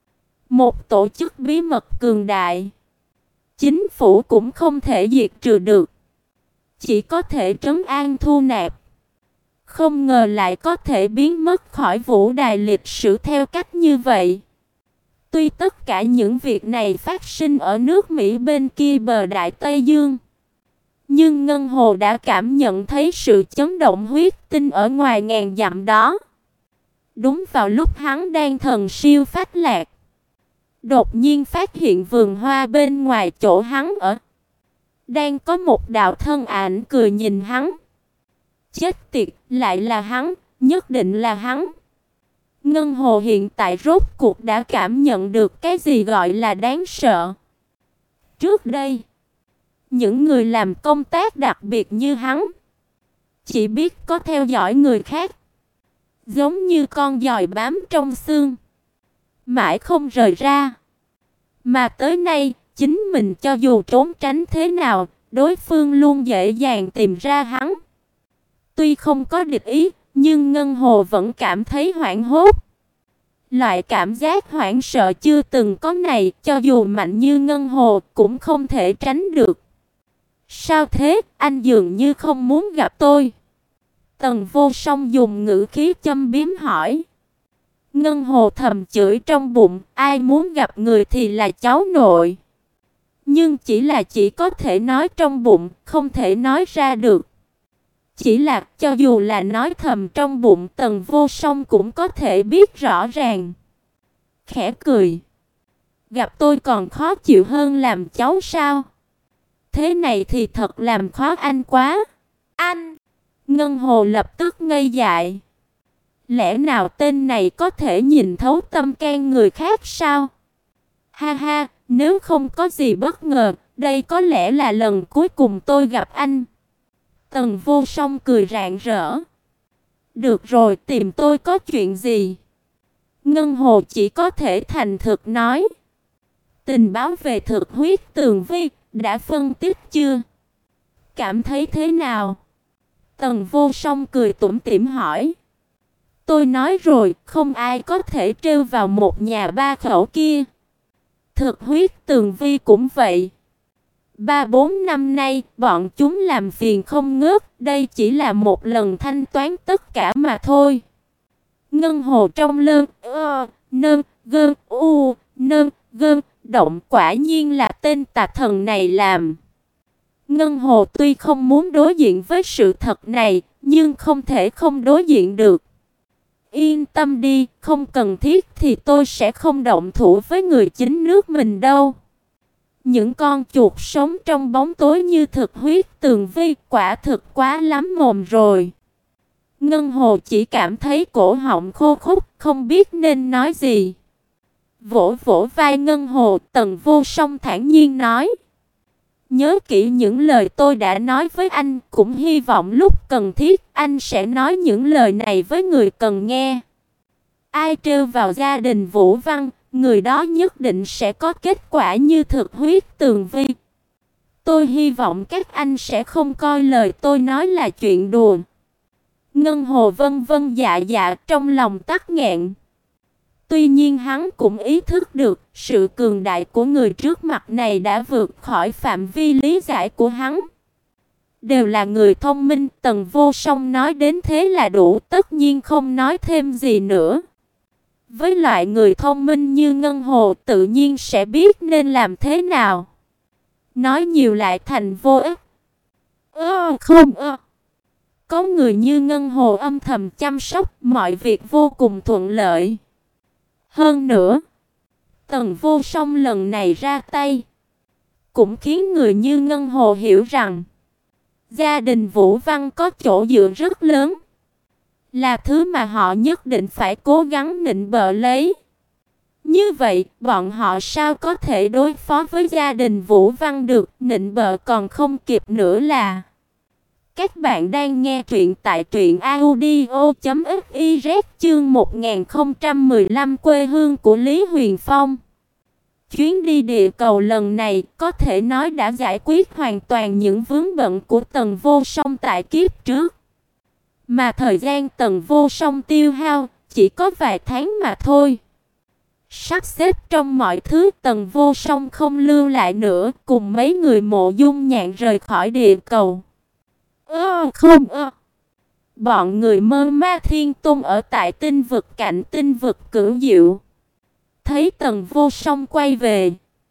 một tổ chức bí mật cường đại, chính phủ cũng không thể diệt trừ được, chỉ có thể trấn an thu nạp. Không ngờ lại có thể biến mất khỏi vũ đài lịch sử theo cách như vậy. Tuy tất cả những việc này phát sinh ở nước Mỹ bên kia bờ Đại Tây Dương, nhưng Ngân Hồ đã cảm nhận thấy sự chấn động huyết tinh ở ngoài ngàn dặm đó. Đúng vào lúc hắn đang thần siêu phách lạc, đột nhiên phát hiện vườn hoa bên ngoài chỗ hắn ở, đang có một đạo thân ảnh cười nhìn hắn. Chết tiệt, lại là hắn, nhất định là hắn. Ngân Hồ hiện tại rốt cuộc đã cảm nhận được cái gì gọi là đáng sợ. Trước đây, những người làm công tác đặc biệt như hắn chỉ biết có theo dõi người khác, giống như con giòi bám trong xương, mãi không rời ra. Mà tới nay, chính mình cho dù trốn tránh thế nào, đối phương luôn dễ dàng tìm ra hắn. Tuy không có địch ý, nhưng Ngân Hồ vẫn cảm thấy hoảng hốt. Loại cảm giác hoảng sợ chưa từng có này, cho dù mạnh như Ngân Hồ cũng không thể tránh được. Sao thế, anh dường như không muốn gặp tôi? Tần Vô Song dùng ngữ khí châm biếm hỏi. Ngân Hồ thầm chửi trong bụng, ai muốn gặp người thì là cháu nội. Nhưng chỉ là chỉ có thể nói trong bụng, không thể nói ra được. Chỉ là cho dù là nói thầm trong bụng, Tần Vô Song cũng có thể biết rõ ràng. Khẽ cười. Gặp tôi còn khó chịu hơn làm cháu sao? Thế này thì thật làm khó anh quá. Anh! Ngân Hồ lập tức ngây dại. Lẽ nào tên này có thể nhìn thấu tâm can người khác sao? Ha ha, nếu không có gì bất ngờ, đây có lẽ là lần cuối cùng tôi gặp anh. Tần Vô Song cười rạng rỡ. Được rồi, tìm tôi có chuyện gì? Ngân Hồ chỉ có thể thành thực nói. Tình báo về Thực Huyết Tường Vi đã phân tích chưa? Cảm thấy thế nào? Tần Vô Song cười tủm tỉm hỏi. Tôi nói rồi, không ai có thể trêu vào một nhà ba khẩu kia. Thực Huyết Tường Vi cũng vậy. Ba bốn năm nay, bọn chúng làm phiền không ngớt, đây chỉ là một lần thanh toán tất cả mà thôi. Ngân Hồ trong lơn, ơ, nơn, gơn, u, nơn, gơn, động quả nhiên là tên tà thần này làm. Ngân Hồ tuy không muốn đối diện với sự thật này, nhưng không thể không đối diện được. Yên tâm đi, không cần thiết thì tôi sẽ không động thủ với người chính nước mình đâu. Những con chuột sống trong bóng tối như Thực Huyết Tường Vi quả thực quá lắm mồm rồi. Ngân Hồ chỉ cảm thấy cổ họng khô khốc, không biết nên nói gì. Vỗ vỗ vai Ngân Hồ, Tần Vô Song thản nhiên nói. Nhớ kỹ những lời tôi đã nói với anh, cũng hy vọng lúc cần thiết anh sẽ nói những lời này với người cần nghe. Ai trêu vào gia đình Vũ Văn, người đó nhất định sẽ có kết quả như Thực Huyết Tường Vi. Tôi hy vọng các anh sẽ không coi lời tôi nói là chuyện đùa. Ngân Hồ vân vân dạ dạ trong lòng tắc nghẹn. Tuy nhiên hắn cũng ý thức được sự cường đại của người trước mặt này đã vượt khỏi phạm vi lý giải của hắn. Đều là người thông minh, Tần Vô Song nói đến thế là đủ, tất nhiên không nói thêm gì nữa. Với loại người thông minh như Ngân Hồ tự nhiên sẽ biết nên làm thế nào. Nói nhiều lại thành vô ích. Ơ không ơ. Có người như Ngân Hồ âm thầm chăm sóc, mọi việc vô cùng thuận lợi. Hơn nữa, Tần Vô Song lần này ra tay, cũng khiến người như Ngân Hồ hiểu rằng gia đình Vũ Văn có chỗ dựa rất lớn, là thứ mà họ nhất định phải cố gắng nịnh bợ lấy. Như vậy, bọn họ sao có thể đối phó với gia đình Vũ Văn được, nịnh bợ còn không kịp nữa là. Các bạn đang nghe truyện tại truyện audio chấm fiz chương một nghìn không trăm mười lăm quê hương của Lý Huyền Phong. Chuyến đi địa cầu lần này có thể nói đã giải quyết hoàn toàn những vướng bận của Tần Vô Song tại kiếp trước. Mà thời gian Tần Vô Song tiêu hao chỉ có vài tháng mà thôi. Sắp xếp trong mọi thứ, Tần Vô Song không lưu lại nữa, cùng mấy người Mộ Dung Nhạn rời khỏi địa cầu. Ơ không ơ. Bọn người Mơ Ma Thiên Tôn ở tại tinh vực cạnh tinh vực Cửu Diệu, thấy Tần Vô Song quay về,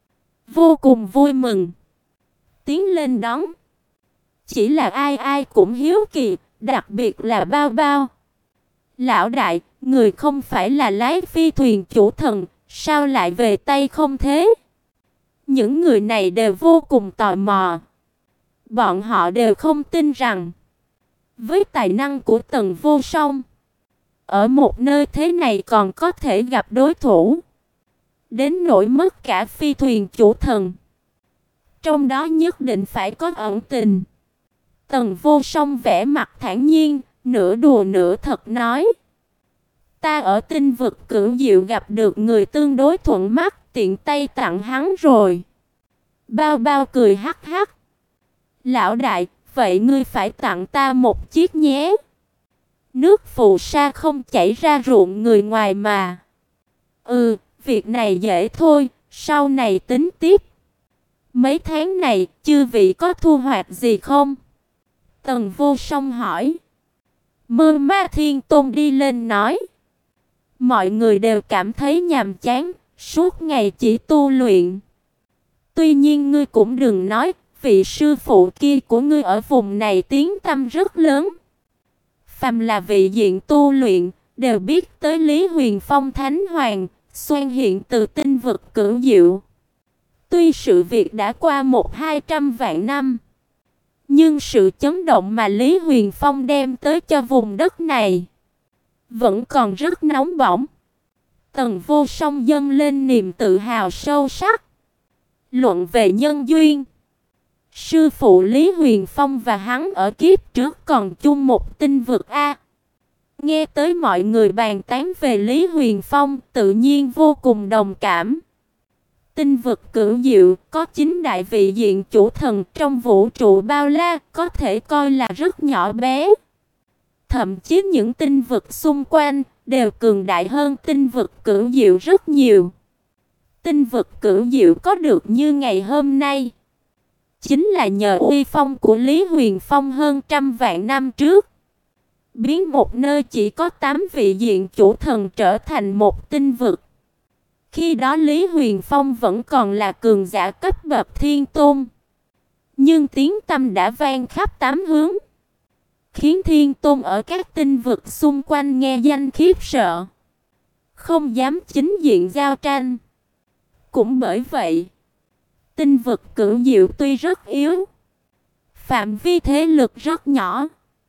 vô cùng vui mừng, tiến lên đón. Chỉ là ai ai cũng hiếu kỳ, đặc biệt là Bao Bao. Lão đại, người không phải là lái phi thuyền chủ thần, sao lại về tay không thế? Những người này đều vô cùng tò mò. Bọn họ đều không tin rằng với tài năng của Tần Vô Song, ở một nơi thế này còn có thể gặp đối thủ, đến nỗi mất cả phi thuyền chủ thần. Trong đó nhất định phải có ẩn tình. Tần Vô Song vẻ mặt thản nhiên, nửa đùa nửa thật nói: Ta ở tinh vực Cửu Diệu gặp được người tương đối thuận mắt, tiện tay tặng hắn rồi. Bao Bao cười hắc hắc: Lão đại, vậy ngươi phải tặng ta một chiếc nhé. Nước phù sa không chảy ra ruộng người ngoài mà. Ừ, việc này dễ thôi, sau này tính tiếp. Mấy tháng này, chư vị có thu hoạch gì không? Tần Vô Song hỏi. Mơ Ma Thiên Tôn đi lên nói: Mọi người đều cảm thấy nhàm chán, suốt ngày chỉ tu luyện. Tuy nhiên ngươi cũng đừng nói, vị sư phụ kia của ngươi ở vùng này tiếng tăm rất lớn. Phàm là vị diện tu luyện, đều biết tới Lý Huyền Phong Thánh Hoàng, xoan hiện từ tinh vực Cửu Diệu. Tuy sự việc đã qua một hai trăm vạn năm, nhưng sự chấn động mà Lý Huyền Phong đem tới cho vùng đất này vẫn còn rất nóng bỏng. Tần Vô Song dâng lên niềm tự hào sâu sắc. Luận về nhân duyên, sư phụ Lý Huyền Phong và hắn ở kiếp trước còn chung một tinh vực A. Nghe tới mọi người bàn tán về Lý Huyền Phong, tự nhiên vô cùng đồng cảm. Tinh vực Cửu Diệu có chín đại vị diện chủ thần trong vũ trụ bao la, có thể coi là rất nhỏ bé. Thậm chí những tinh vực xung quanh đều cường đại hơn tinh vực Cửu Diệu rất nhiều. Tinh vực Cửu Diệu có được như ngày hôm nay, chính là nhờ uy phong của Lý Huyền Phong hơn trăm vạn năm trước, biến một nơi chỉ có tám vị diện chủ thần trở thành một tinh vực. Khi đó Lý Huyền Phong vẫn còn là cường giả cấp bậc thiên tôn, nhưng tiếng tăm đã vang khắp tám hướng, khiến thiên tôn ở các tinh vực xung quanh nghe danh khiếp sợ, không dám chính diện giao tranh. Cũng bởi vậy, tinh vực Cửu Diệu tuy rất yếu, phạm vi thế lực rất nhỏ,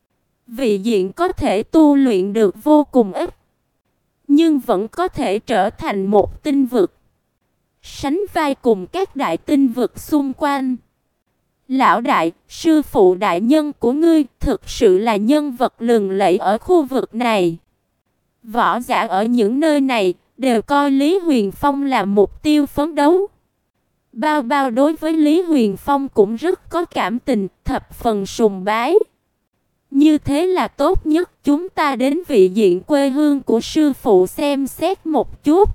vị diện có thể tu luyện được vô cùng ít, nhưng vẫn có thể trở thành một tinh vực, sánh vai cùng các đại tinh vực xung quanh. Lão đại, sư phụ đại nhân của ngươi thực sự là nhân vật lừng lẫy ở khu vực này. Võ giả ở những nơi này đều coi Lý Huyền Phong là mục tiêu phấn đấu. Bao Bao đối với Lý Huyền Phong cũng rất có cảm tình, thập phần sùng bái. Như thế là tốt nhất, chúng ta đến vị diện quê hương của sư phụ xem xét một chút.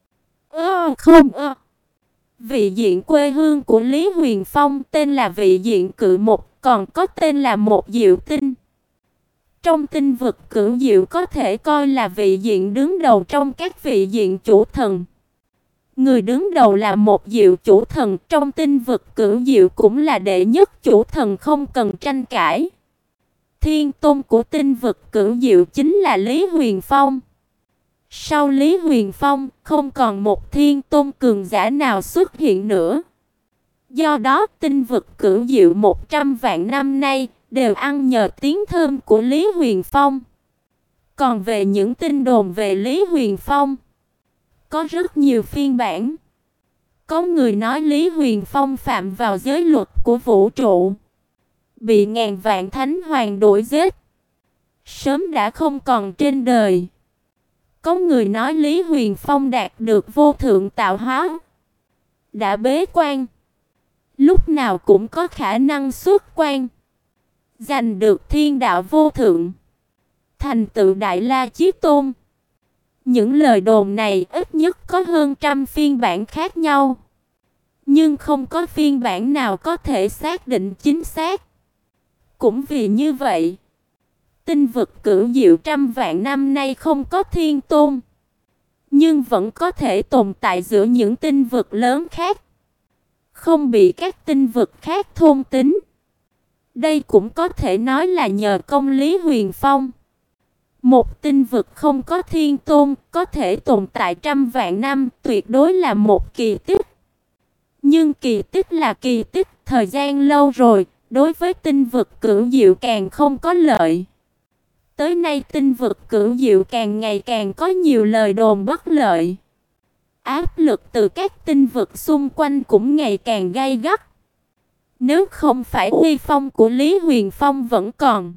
Ơ không ơ. Vị diện quê hương của Lý Huyền Phong tên là vị diện Cự Một, còn có tên là Một Diệu Tinh. Trong tinh vực Cửu Diệu có thể coi là vị diện đứng đầu trong các vị diện chủ thần. Người đứng đầu là Một Diệu chủ thần, trong tinh vực Cửu Diệu cũng là đệ nhất chủ thần không cần tranh cãi. Thiên tôn của tinh vực Cửu Diệu chính là Lý Huyền Phong. Sau Lý Huyền Phong, không còn một thiên tôn cường giả nào xuất hiện nữa. Do đó, tinh vực cửu diệu một trăm vạn năm nay đều ăn nhờ tiếng thơm của Lý Huyền Phong. Còn về những tin đồn về Lý Huyền Phong, có rất nhiều phiên bản. Có người nói Lý Huyền Phong phạm vào giới luật của vũ trụ, bị ngàn vạn thánh hoàng đuổi giết, sớm đã không còn trên đời. Có người nói Lý Huyền Phong đạt được vô thượng tạo hóa, đã bế quan, lúc nào cũng có khả năng xuất quan, giành được thiên đạo vô thượng, thành tựu Đại La Chí Tôn. Những lời đồn này ít nhất có hơn trăm phiên bản khác nhau, nhưng không có phiên bản nào có thể xác định chính xác. Cũng vì như vậy, tinh vực cửu diệu trăm vạn năm nay không có thiên tôn, nhưng vẫn có thể tồn tại giữa những tinh vực lớn khác, không bị các tinh vực khác thôn tính. Đây cũng có thể nói là nhờ công Lý Huyền Phong. Một tinh vực không có thiên tôn, có thể tồn tại trăm vạn năm, tuyệt đối là một kỳ tích. Nhưng kỳ tích là kỳ tích, thời gian lâu rồi, đối với tinh vực cửu diệu càng không có lợi. Tới nay tinh vực cửu diệu càng ngày càng có nhiều lời đồn bất lợi. Áp lực từ các tinh vực xung quanh cũng ngày càng gay gắt. Nếu không phải uy phong của Lý Huyền Phong vẫn còn,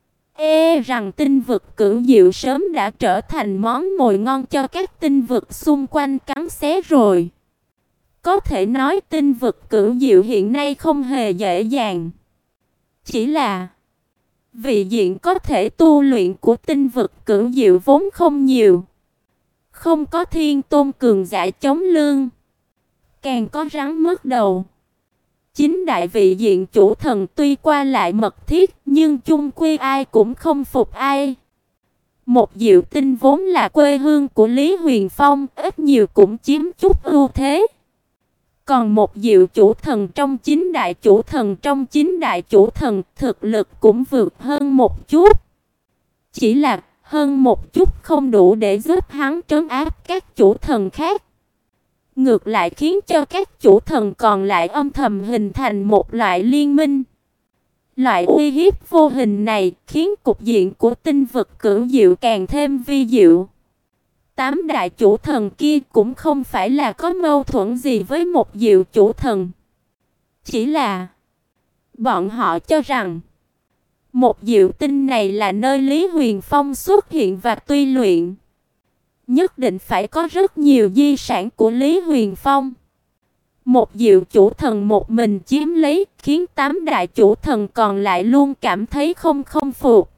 e rằng tinh vực cửu diệu sớm đã trở thành món mồi ngon cho các tinh vực xung quanh cắn xé rồi. Có thể nói tinh vực cửu diệu hiện nay không hề dễ dàng. Chỉ là vị diện có thể tu luyện của tinh vực cửu diệu vốn không nhiều. Không có thiên tôn cường giả chống lưng, càng có rắn mất đầu. Chính đại vị diện chủ thần tuy qua lại mật thiết, nhưng chung quy ai cũng không phục ai. Một diệu tinh vốn là quê hương của Lý Huyền Phong, ít nhiều cũng chiếm chút ưu thế. Còn một diệu chủ thần trong chính đại chủ thần trong chính đại chủ thần, thực lực cũng vượt hơn một chút. Chỉ là hơn một chút không đủ để giúp hắn trấn áp các chủ thần khác. Ngược lại khiến cho các chủ thần còn lại âm thầm hình thành một loại liên minh. Loại uy hiếp vô hình này khiến cục diện của tinh vực cửu diệu càng thêm vi diệu. Tám đại chủ thần kia cũng không phải là có mâu thuẫn gì với một diệu chủ thần. Chỉ là bọn họ cho rằng một diệu tinh này là nơi Lý Huyền Phong xuất hiện và tuy luyện. Nhất định phải có rất nhiều di sản của Lý Huyền Phong. Một diệu chủ thần một mình chiếm lấy, khiến tám đại chủ thần còn lại luôn cảm thấy không không phục.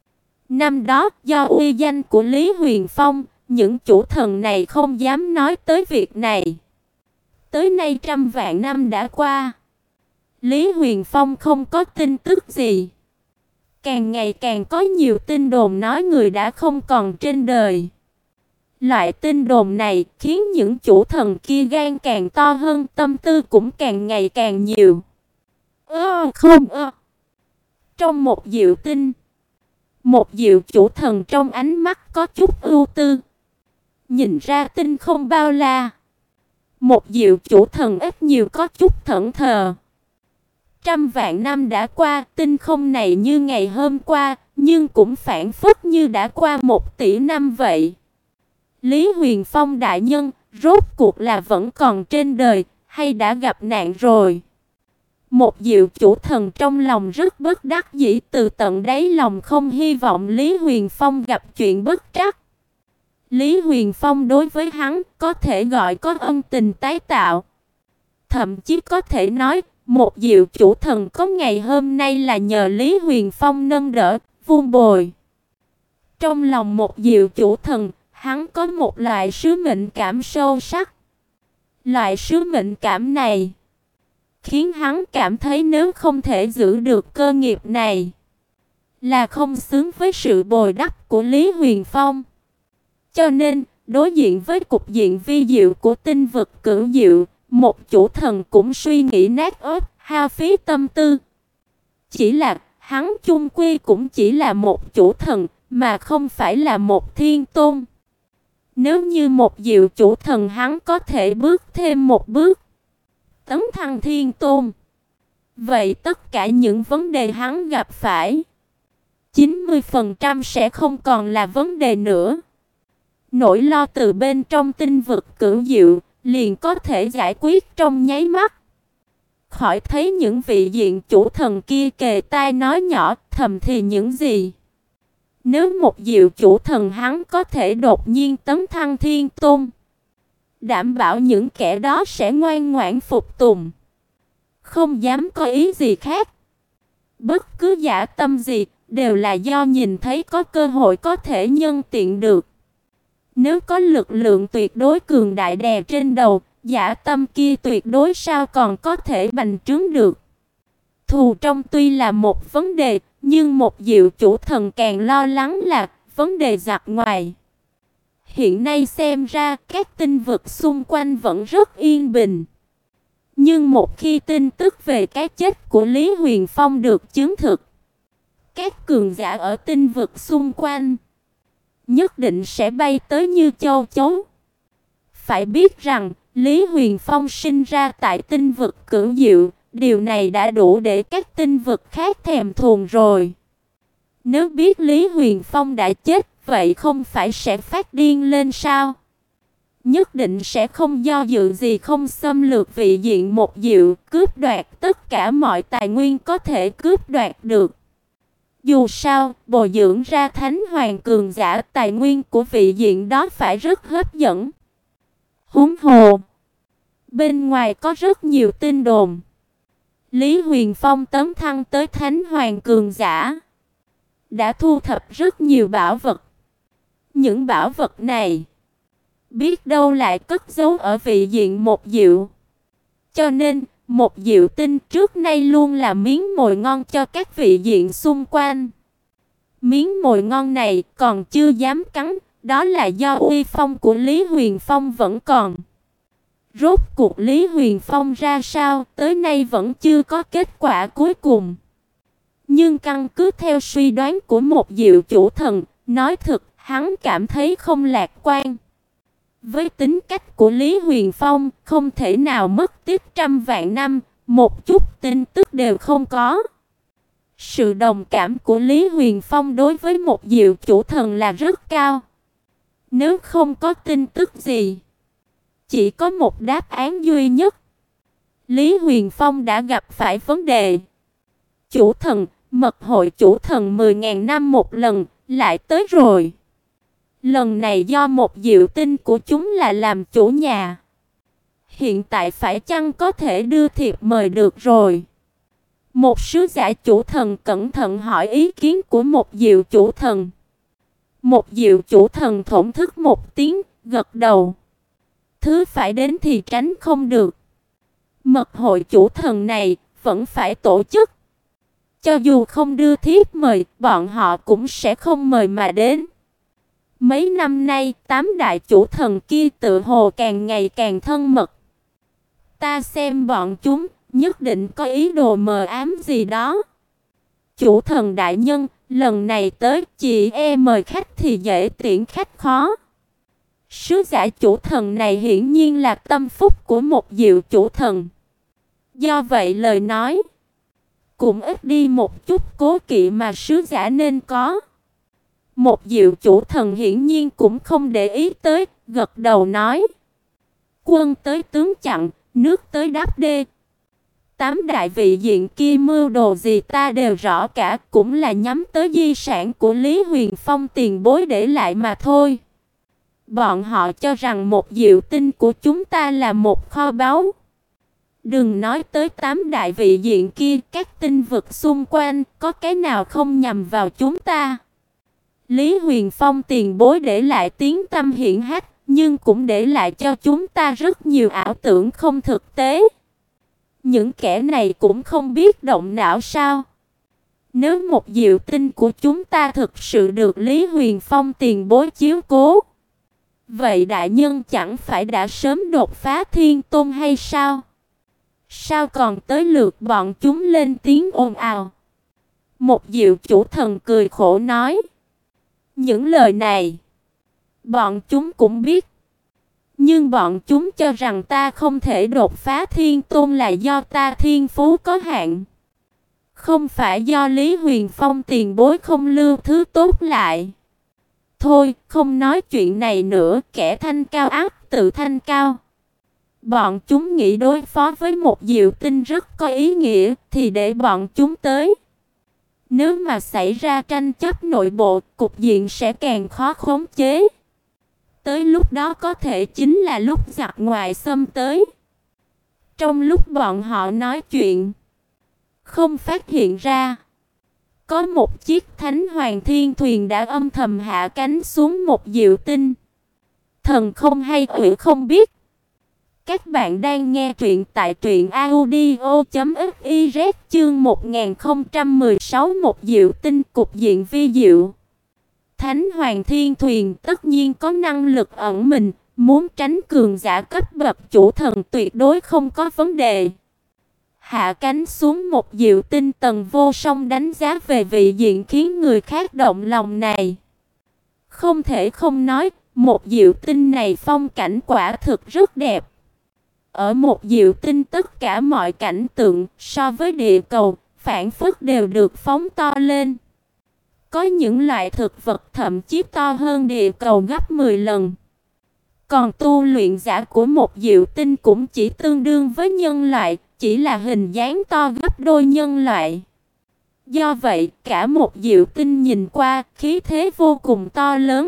Năm đó, do uy danh của Lý Huyền Phong, những chủ thần này không dám nói tới việc này. Tới nay trăm vạn năm đã qua, Lý Huyền Phong không có tin tức gì. Càng ngày càng có nhiều tin đồn nói người đã không còn trên đời. Loại tin đồn này khiến những chủ thần kia gan càng to hơn, tâm tư cũng càng ngày càng nhiều. Ơ không ơ. Trong một diệu tinh, một diệu chủ thần trong ánh mắt có chút ưu tư, nhìn ra tinh không bao la. Một diệu chủ thần ít nhiều có chút thẫn thờ. Trăm vạn năm đã qua, tinh không này như ngày hôm qua, nhưng cũng phảng phất như đã qua một tỷ năm vậy. Lý Huyền Phong đại nhân, rốt cuộc là vẫn còn trên đời, hay đã gặp nạn rồi? Một diệu chủ thần trong lòng rất bất đắc dĩ, từ tận đáy lòng không hy vọng Lý Huyền Phong gặp chuyện bất trắc. Lý Huyền Phong đối với hắn có thể gọi có ân tình tái tạo. Thậm chí có thể nói, một diệu chủ thần có ngày hôm nay là nhờ Lý Huyền Phong nâng đỡ, vun bồi. Trong lòng một diệu chủ thần, hắn có một loại sứ mệnh cảm sâu sắc. Loại sứ mệnh cảm này khiến hắn cảm thấy nếu không thể giữ được cơ nghiệp này, là không xứng với sự bồi đắp của Lý Huyền Phong. Cho nên, đối diện với cục diện vi diệu của tinh vực cửu diệu, một chủ thần cũng suy nghĩ nát óc, hao phí tâm tư. Chỉ là, hắn chung quy cũng chỉ là một chủ thần, mà không phải là một thiên tôn. Nếu như một diệu chủ thần hắn có thể bước thêm một bước, tấn thăng thiên tôn, vậy tất cả những vấn đề hắn gặp phải, chín mươi phần trăm sẽ không còn là vấn đề nữa. Nỗi lo từ bên trong tinh vực cửu diệu liền có thể giải quyết trong nháy mắt. Khỏi thấy những vị diện chủ thần kia kề tai nói nhỏ thầm thì những gì. Nếu một diệu chủ thần hắn có thể đột nhiên tấn thăng thiên tôn, đảm bảo những kẻ đó sẽ ngoan ngoãn phục tùng, không dám có ý gì khác. Bất cứ dã tâm gì đều là do nhìn thấy có cơ hội có thể nhân tiện được. Nếu có lực lượng tuyệt đối cường đại đè trên đầu, dã tâm kia tuyệt đối sao còn có thể bành trướng được. Thù trong tuy là một vấn đề, nhưng một diệu chủ thần càng lo lắng là vấn đề giặc ngoài. Hiện nay xem ra các tinh vực xung quanh vẫn rất yên bình. Nhưng một khi tin tức về cái chết của Lý Huyền Phong được chứng thực, các cường giả ở tinh vực xung quanh nhất định sẽ bay tới như châu chấu. Phải biết rằng, Lý Huyền Phong sinh ra tại tinh vực cửu diệu, điều này đã đủ để các tinh vực khác thèm thuồng rồi. Nếu biết Lý Huyền Phong đã chết, vậy không phải sẽ phát điên lên sao? Nhất định sẽ không do dự gì không xâm lược vị diện một diệu, cướp đoạt tất cả mọi tài nguyên có thể cướp đoạt được. Dù sao, bồi dưỡng ra thánh hoàng cường giả, tài nguyên của vị diện đó phải rất hấp dẫn. Huống hồ, bên ngoài có rất nhiều tin đồn. Lý Huyền Phong tấn thăng tới thánh hoàng cường giả, đã thu thập rất nhiều bảo vật. Những bảo vật này, biết đâu lại cất giấu ở vị diện một diệu. Cho nên, một diệu tinh trước nay luôn là miếng mồi ngon cho các vị diện xung quanh. Miếng mồi ngon này còn chưa dám cắn, đó là do uy phong của Lý Huyền Phong vẫn còn. Rốt cuộc Lý Huyền Phong ra sao, tới nay vẫn chưa có kết quả cuối cùng. Nhưng căn cứ theo suy đoán của một diệu chủ thần, nói thực, hắn cảm thấy không lạc quan. Với tính cách của Lý Huyền Phong, không thể nào mất tích trăm vạn năm, một chút tin tức đều không có. Sự đồng cảm của Lý Huyền Phong đối với một diệu chủ thần là rất cao. Nếu không có tin tức gì, chỉ có một đáp án duy nhất. Lý Huyền Phong đã gặp phải vấn đề. Chủ thần, mật hội chủ thần mười nghìn năm một lần, lại tới rồi. Lần này do một diệu tinh của chúng là làm chủ nhà. Hiện tại phải chăng có thể đưa thiệp mời được rồi? Một sứ giả chủ thần cẩn thận hỏi ý kiến của một diệu chủ thần. Một diệu chủ thần thổn thức một tiếng, gật đầu. Thứ phải đến thì tránh không được. Mật hội chủ thần này vẫn phải tổ chức. Cho dù không đưa thiếp mời, bọn họ cũng sẽ không mời mà đến. Mấy năm nay, tám đại chủ thần kia tự hồ càng ngày càng thân mật. Ta xem bọn chúng nhất định có ý đồ mờ ám gì đó. Chủ thần đại nhân, lần này tới chỉ e mời khách thì dễ tiễn khách khó. Sứ giả chủ thần này hiển nhiên là tâm phúc của một diệu chủ thần. Do vậy lời nói cũng ít đi một chút cố kỵ mà sứ giả nên có. Một diệu chủ thần hiển nhiên cũng không để ý tới, gật đầu nói. Quân tới tướng chặn, nước tới đắp đê. Tám đại vị diện kia mưu đồ gì ta đều rõ cả, cũng là nhắm tới di sản của Lý Huyền Phong tiền bối để lại mà thôi. Bọn họ cho rằng một diệu tinh của chúng ta là một kho báu. Đừng nói tới tám đại vị diện kia, các tinh vực xung quanh có cái nào không nhằm vào chúng ta. Lý Huyền Phong tiền bối để lại tiếng tăm hiển hách, nhưng cũng để lại cho chúng ta rất nhiều ảo tưởng không thực tế. Những kẻ này cũng không biết động não sao? Nếu một diệu tinh của chúng ta thực sự được Lý Huyền Phong tiền bối chiếu cố, vậy đại nhân chẳng phải đã sớm đột phá thiên tôn hay sao? Sao còn tới lượt bọn chúng lên tiếng ồn ào? Một diệu chủ thần cười khổ nói. Những lời này Bọn chúng cũng biết, nhưng bọn chúng cho rằng ta không thể đột phá thiên tôn là do ta thiên phú có hạn, không phải do Lý Huyền Phong tiền bối không lưu thứ tốt lại. Thôi, không nói chuyện này nữa, kẻ thanh cao ác tự thanh cao. Bọn chúng nghĩ đối phó với một Diệu Tinh rất có ý nghĩa, thì để bọn chúng tới. Nếu mà xảy ra tranh chấp nội bộ, cục diện sẽ càng khó khống chế. Tới lúc đó có thể chính là lúc giặc ngoại xâm tới. Trong lúc bọn họ nói chuyện, không phát hiện ra, có một chiếc Thánh Hoàng Thiên Thuyền đã âm thầm hạ cánh xuống một Diệu Tinh. Thần không hay quỷ không biết. Các bạn đang nghe truyện tại truyện audio chấm fiz chương một nghìn không trăm mười sáu một Diệu Tinh cục diện vi diệu. Thánh Hoàng Thiên Thuyền tất nhiên có năng lực ẩn mình, muốn tránh cường giả cấp bậc chủ thần tuyệt đối không có vấn đề. Hạ cánh xuống một Diệu Tinh, Tần Vô Song đánh giá về vị diện khiến người khác động lòng này. Không thể không nói, một Diệu Tinh này phong cảnh quả thực rất đẹp. Ở một Diệu Tinh tất cả mọi cảnh tượng so với địa cầu phảng phất đều được phóng to lên. Có những loại thực vật thậm chí to hơn địa cầu gấp mười lần. Còn tu luyện giả của một Diệu Tinh cũng chỉ tương đương với nhân loại, chỉ là hình dáng to gấp đôi nhân loại. Do vậy, cả một Diệu Tinh nhìn qua, khí thế vô cùng to lớn.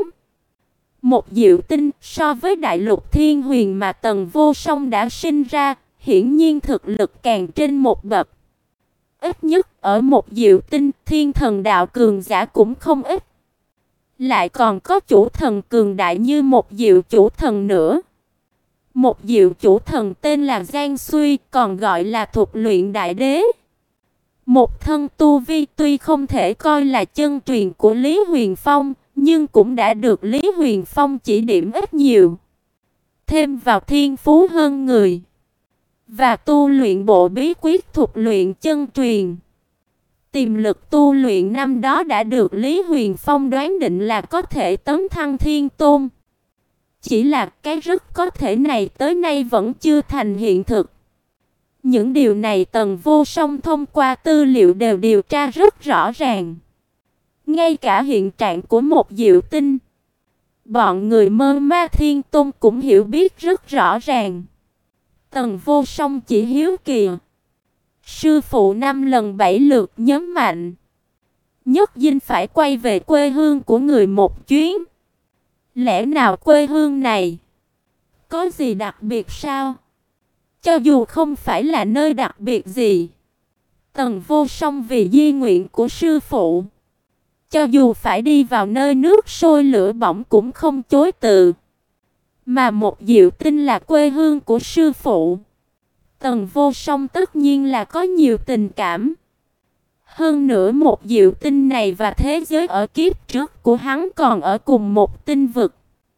Một Diệu Tinh so với đại lục Thiên Huyền mà Tần Vô Song đã sinh ra, hiển nhiên thực lực càng trên một bậc. Ít nhất ở một Diệu Tinh, thiên thần đạo cường giả cũng không ít. Lại còn có chủ thần cường đại như một Diệu chủ thần nữa. Một Diệu chủ thần tên là Giang Xuy, còn gọi là Thục Luyện Đại Đế. Một thân tu vi tuy không thể coi là chân truyền của Lý Huyền Phong, nhưng cũng đã được Lý Huyền Phong chỉ điểm ít nhiều. Thêm vào thiên phú hơn người, và tu luyện bộ bí quyết Thục Luyện chân truyền. Tiềm lực tu luyện năm đó đã được Lý Huyền Phong đoán định là có thể tấn thăng thiên tôn. Chỉ là cái rất có thể này tới nay vẫn chưa thành hiện thực. Những điều này Tần Vô Song thông qua tư liệu đều điều tra rất rõ ràng. Ngay cả hiện trạng của một Diệu Tinh, bọn người Mơ Ma Thiên Tôn cũng hiểu biết rất rõ ràng. Tần Vô Song chỉ hiếu kỳ. Sư phụ năm lần bảy lượt nhấn mạnh, nhất định phải quay về quê hương của người một chuyến. Lẽ nào quê hương này có gì đặc biệt sao? Cho dù không phải là nơi đặc biệt gì, Tần Vô Song vì di nguyện của sư phụ, cho dù phải đi vào nơi nước sôi lửa bỏng cũng không chối từ. Mà một Diệu Tinh là quê hương của sư phụ, Tần Vô Song tất nhiên là có nhiều tình cảm. Hơn nữa một Diệu Tinh này và thế giới ở kiếp trước của hắn còn ở cùng một tinh vực.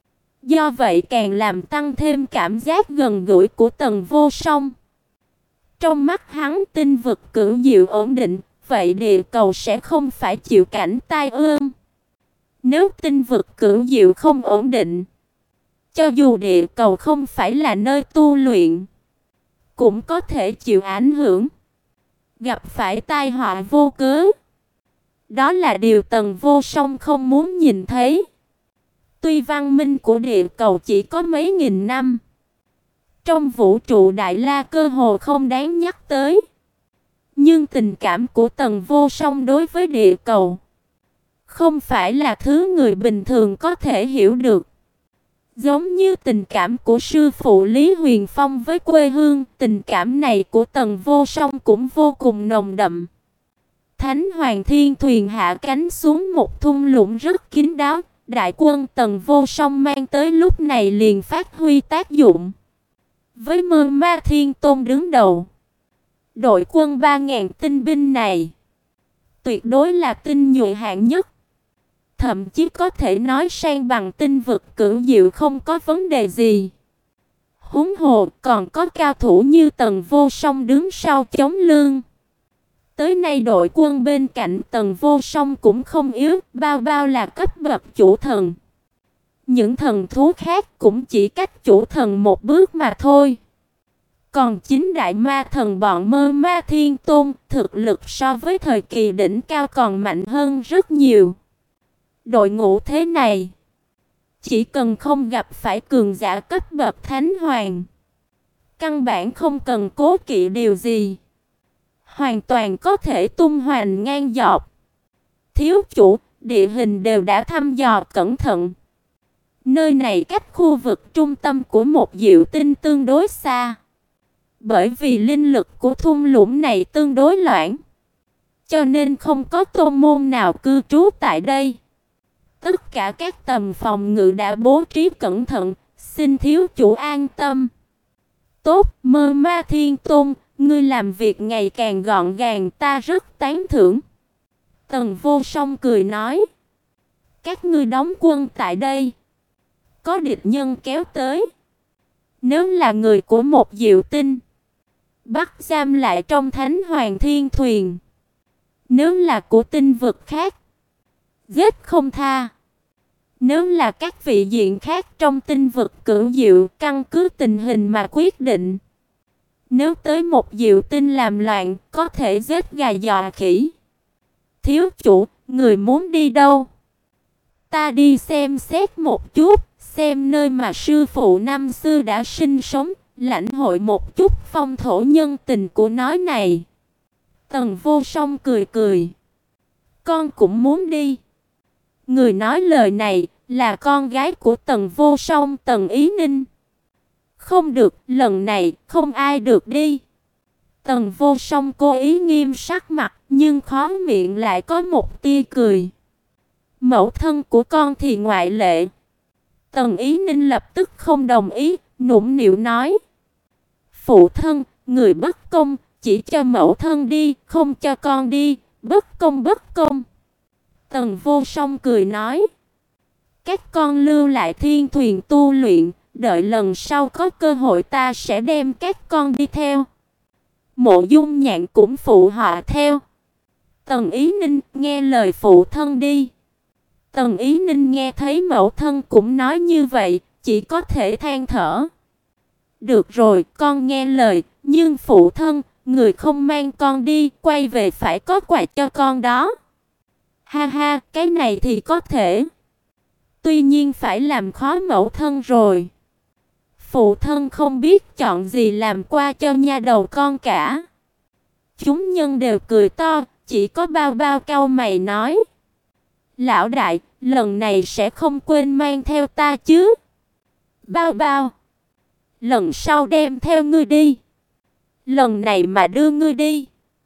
Do vậy càng làm tăng thêm cảm giác gần gũi của Tần Vô Song. Trong mắt hắn tinh vực cửu diệu ổn định, vậy địa cầu sẽ không phải chịu cảnh tai ương. Nếu tinh vực cửu diệu không ổn định, cho dù địa cầu không phải là nơi tu luyện, cũng có thể chịu ảnh hưởng, gặp phải tai họa vô cớ. Đó là điều Tần Vô Song không muốn nhìn thấy. Tuy văn minh của địa cầu chỉ có mấy nghìn năm, trong vũ trụ Đại La cơ hồ không đáng nhắc tới, nhưng tình cảm của Tần Vô Song đối với địa cầu không phải là thứ người bình thường có thể hiểu được. Giống như tình cảm của sư phụ Lý Huyền Phong với quê hương, tình cảm này của Tần Vô Song cũng vô cùng nồng đậm. Thánh Hoàng Thiên Thuyền hạ cánh xuống một thung lũng rất kín đáo, đại quân Tần Vô Song mang tới lúc này liền phát huy tác dụng. Với Mơ Ma Thiên Tôn đứng đầu, đội quân ba ngàn tinh binh này tuyệt đối là tinh nhuệ hạng nhất. Thậm chí có thể nói sang bằng tinh vực cửu diệu không có vấn đề gì. Huống hồ còn có cao thủ như Tần Vô Song đứng sau chống lưng. Tới nay đội quân bên cạnh Tần Vô Song cũng không yếu, bao bao là cấp bậc chủ thần. Những thần thú khác cũng chỉ cách chủ thần một bước mà thôi. Còn chính đại ma thần bọn Mơ Ma Thiên Tôn, thực lực so với thời kỳ đỉnh cao còn mạnh hơn rất nhiều. Đội ngũ thế này, chỉ cần không gặp phải cường giả cấp bậc thánh hoàng, căn bản không cần cố kỵ điều gì, hoàn toàn có thể tung hoành ngang dọc. Thiếu chủ, địa hình đều đã thăm dò cẩn thận. Nơi này cách khu vực trung tâm của một diệu tinh tương đối xa. Bởi vì linh lực của thung lũng này tương đối loãng, cho nên không có tôn môn nào cư trú tại đây. Tất cả các tầm phòng ngự đã bố trí cẩn thận, xin thiếu chủ an tâm. Tốt, Mơ Ma Thiên Tôn, ngươi làm việc ngày càng gọn gàng, ta rất tán thưởng. Tần Vô Song cười nói, các ngươi đóng quân tại đây, có địch nhân kéo tới, nếu là người của một diệu tinh, bắt giam lại trong Thánh Hoàng Thiên Thuyền. Nếu là của tinh vực khác, giết không tha. Nếu là các vị diện khác trong tinh vực cửu diệu, căn cứ tình hình mà quyết định. Nếu tới một diệu tinh làm loạn, có thể giết gà dọa khỉ. Thiếu chủ, người muốn đi đâu? Ta đi xem xét một chút, xem nơi mà sư phụ năm xưa đã sinh sống, lãnh hội một chút phong thổ nhân tình của nói này. Tần Vô Song cười cười. Con cũng muốn đi. Người nói lời này là con gái của Tần Vô Song, Tần Ý Ninh. Không được, lần này không ai được đi. Tần Vô Song cố ý nghiêm sắc mặt, nhưng khóe miệng lại có một tia cười. Mẫu thân của con thì ngoại lệ. Tần Ý Ninh lập tức không đồng ý, nũng nịu nói. Phụ thân, người bất công, chỉ cho mẫu thân đi, không cho con đi, bất công bất công. Tần Vô Song cười nói. Các con lưu lại thiên thuyền tu luyện, đợi lần sau có cơ hội ta sẽ đem các con đi theo. Mộ Dung Nhạn cũng phụ họa theo. Tần Ý Ninh, nghe lời phụ thân đi. Tần Ý Ninh nghe thấy mẫu thân cũng nói như vậy, chỉ có thể than thở. Được rồi, con nghe lời, nhưng phụ thân, người không mang con đi, quay về phải có quà cho con đó. Ha ha, cái này thì có thể. Tuy nhiên phải làm khó mẫu thân rồi. Phụ thân không biết chọn gì làm qua cho nha đầu con cả. Chúng nhân đều cười to, chỉ có Bao Bao cau mày nói. Lão đại, lần này sẽ không quên mang theo ta chứ? Bao Bao, lần sau đem theo ngươi đi. Lần này mà đưa ngươi đi.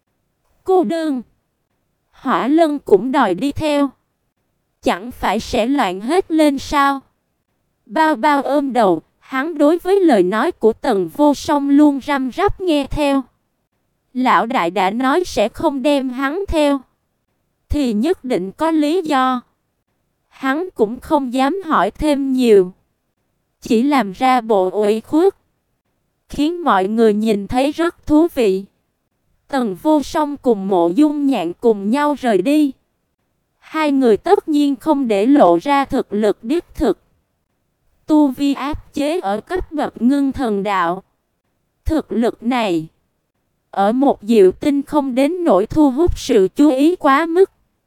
Cô đơn. Hỏa Lân cũng đòi đi theo. Chẳng phải sẽ loạn hết lên sao? Bao Bao ôm đầu, hắn đối với lời nói của Tần Vô Song luôn răm rắp nghe theo. Lão đại đã nói sẽ không đem hắn theo, thì nhất định có lý do. Hắn cũng không dám hỏi thêm nhiều, chỉ làm ra bộ ủy khuất, khiến mọi người nhìn thấy rất thú vị. Tần Vô Song cùng Mộ Dung Nhạn cùng nhau rời đi. Hai người tất nhiên không để lộ ra thực lực đích thực. Tu vi áp chế ở cấp bậc ngưng thần đạo. Thực lực này ở một diệu tinh không đến nỗi thu hút sự chú ý quá mức.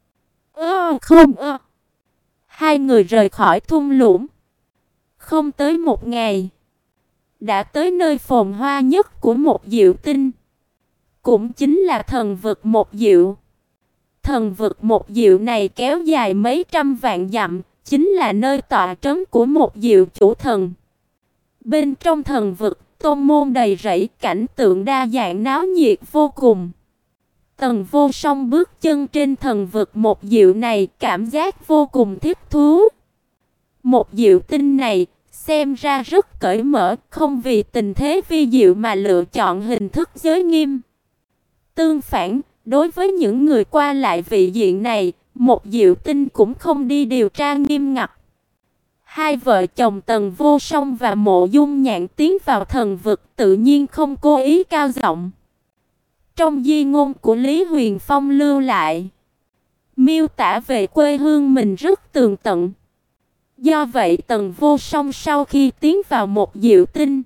Ơ không ơ. Hai người rời khỏi thung lũng. Không tới một ngày, đã tới nơi phồn hoa nhất của một diệu tinh. Cũng chính là thần vực một diệu. Thần vực một diệu này kéo dài mấy trăm vạn dặm, chính là nơi tọa trấn của một diệu chủ thần. Bên trong thần vực, tôn môn đầy rẫy, cảnh tượng đa dạng náo nhiệt vô cùng. Tần Vô Song bước chân trên thần vực một diệu này, cảm giác vô cùng thích thú. Một diệu tinh này xem ra rất cởi mở, không vì tình thế vi diệu mà lựa chọn hình thức giới nghiêm. Tương phản, đối với những người qua lại vị diện này, một diệu tinh cũng không đi điều tra nghiêm ngặt. Hai vợ chồng Tần Vô Song và Mộ Dung Nhạn tiến vào thần vực tự nhiên không cố ý cao giọng. Trong di ngôn của Lý Huyền Phong lưu lại, miêu tả về quê hương mình rất tường tận. Do vậy Tần Vô Song sau khi tiến vào một diệu tinh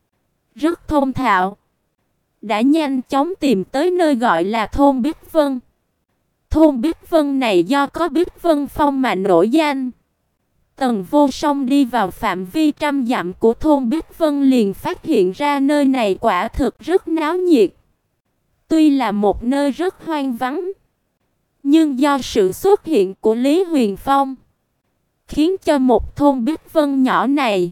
rất thông thạo, đã nhanh chóng tìm tới nơi gọi là thôn Bích Vân. Thôn Bích Vân này do có Bích Vân Phong mà nổi danh. Tần Vô Song đi vào phạm vi trăm dặm của thôn Bích Vân liền phát hiện ra nơi này quả thực rất náo nhiệt. Tuy là một nơi rất hoang vắng, nhưng do sự xuất hiện của Lý Huyền Phong, khiến cho một thôn Bích Vân nhỏ này,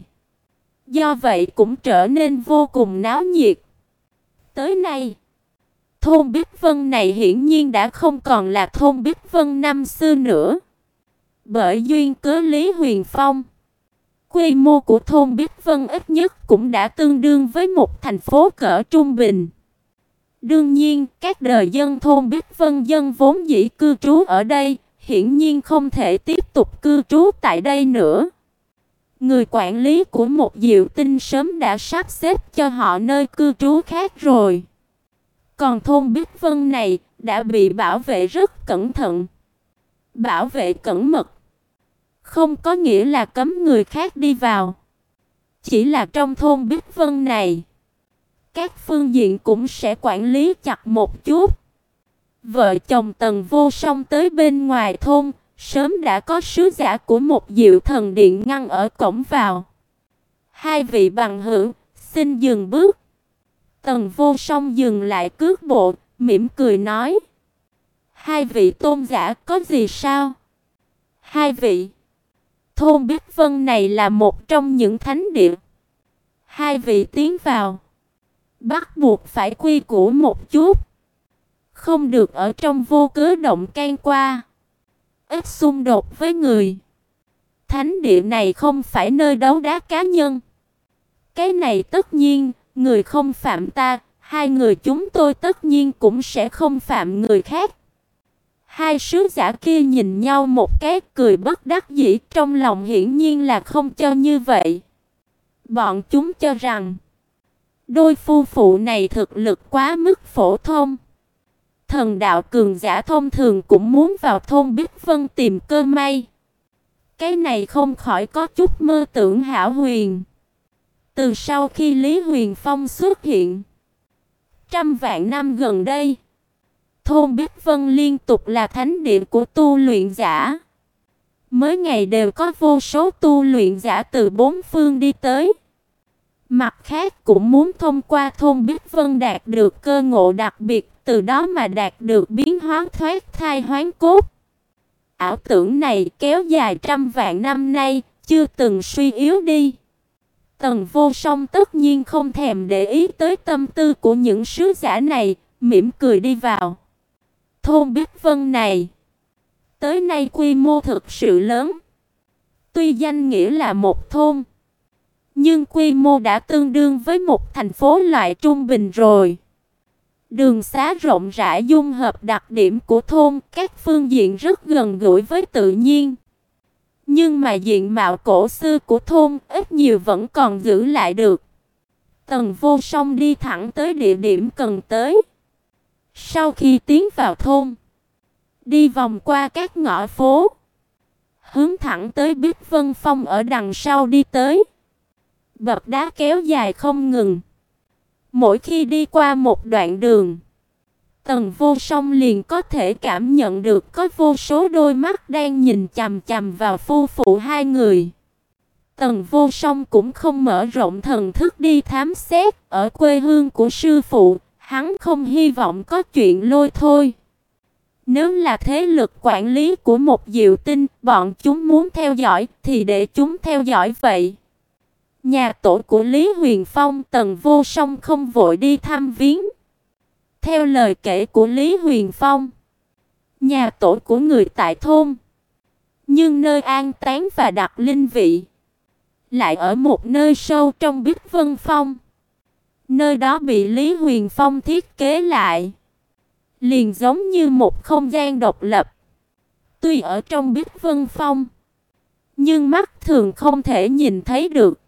do vậy cũng trở nên vô cùng náo nhiệt. Tới nay, thôn Bích Vân này hiển nhiên đã không còn là thôn Bích Vân năm xưa nữa. Bởi duyên cớ Lý Huyền Phong, quy mô của thôn Bích Vân ít nhất cũng đã tương đương với một thành phố cỡ trung bình. Đương nhiên, các đời dân thôn Bích Vân dân vốn dĩ cư trú ở đây, hiển nhiên không thể tiếp tục cư trú tại đây nữa. Người quản lý của một diệu tinh sớm đã sắp xếp cho họ nơi cư trú khác rồi. Còn thôn Bích Vân này đã bị bảo vệ rất cẩn thận. Bảo vệ cẩn mật không có nghĩa là cấm người khác đi vào. Chỉ là trong thôn Bích Vân này, các phương diện cũng sẽ quản lý chặt một chút. Vợ chồng Tần Vô Song tới bên ngoài thôn, sớm đã có sứ giả của một diệu thần điện ngăn ở cổng vào. Hai vị bằng hữu, xin dừng bước. Tần Vô Song dừng lại cước bộ, mỉm cười nói: Hai vị tôn giả có gì sao? Hai vị, thôn Bích Vân này là một trong những thánh địa. Hai vị tiến vào, bắt buộc phải quy củ một chút, không được ở trong vô cớ động can qua, ít xung đột với người. Thánh địa này không phải nơi đấu đá cá nhân. Cái này tất nhiên, người không phạm ta, hai người chúng tôi tất nhiên cũng sẽ không phạm người khác. Hai sứ giả kia nhìn nhau một cái, cười bất đắc dĩ, trong lòng hiển nhiên là không cho như vậy. Bọn chúng cho rằng đôi phu phụ này thực lực quá mức phổ thông. Thần đạo cường giả thông thường cũng muốn vào thôn Bích Vân tìm cơ may. Cái này không khỏi có chút mơ tưởng hão huyền. Từ sau khi Lý Huyền Phong xuất hiện, trăm vạn năm gần đây, thôn Bích Vân liên tục là thánh địa của tu luyện giả. Mỗi ngày đều có vô số tu luyện giả từ bốn phương đi tới. Mặt khác cũng muốn thông qua thôn Bích Vân đạt được cơ ngộ đặc biệt, từ đó mà đạt được biến hóa thoát thai hoán cốt. Ảo tưởng này kéo dài trăm vạn năm nay, chưa từng suy yếu đi. Tần Vô Song tất nhiên không thèm để ý tới tâm tư của những sứ giả này, mỉm cười đi vào. Thôn Bích Vân này, tới nay quy mô thực sự lớn. Tuy danh nghĩa là một thôn, nhưng quy mô đã tương đương với một thành phố loại trung bình rồi. Đường xá rộng rãi dung hợp đặc điểm của thôn, các phương diện rất gần gũi với tự nhiên. Nhưng mà diện mạo cổ xưa của thôn ít nhiều vẫn còn giữ lại được. Tần Vô Song đi thẳng tới địa điểm cần tới. Sau khi tiến vào thôn, đi vòng qua các ngõ phố, hướng thẳng tới Bích Vân Phong ở đằng sau đi tới. Bậc đá kéo dài không ngừng. Mỗi khi đi qua một đoạn đường, Tần Vô Song liền có thể cảm nhận được có vô số đôi mắt đang nhìn chằm chằm vào phu phụ hai người. Tần Vô Song cũng không mở rộng thần thức đi thám xét. Ở quê hương của sư phụ, hắn không hy vọng có chuyện lôi thôi. Nếu là thế lực quản lý của một diệu tinh, bọn chúng muốn theo dõi thì để chúng theo dõi vậy. Nhà tổ của Lý Huyền Phong, Tần Vô Song không vội đi thăm viếng. Theo lời kể của Lý Huyền Phong, nhà tổ của người tại thôn, nhưng nơi an táng và đặt linh vị lại ở một nơi sâu trong Bích Vân Phong. Nơi đó bị Lý Huyền Phong thiết kế lại, liền giống như một không gian độc lập. Tuy ở trong Bích Vân Phong, nhưng mắt thường không thể nhìn thấy được.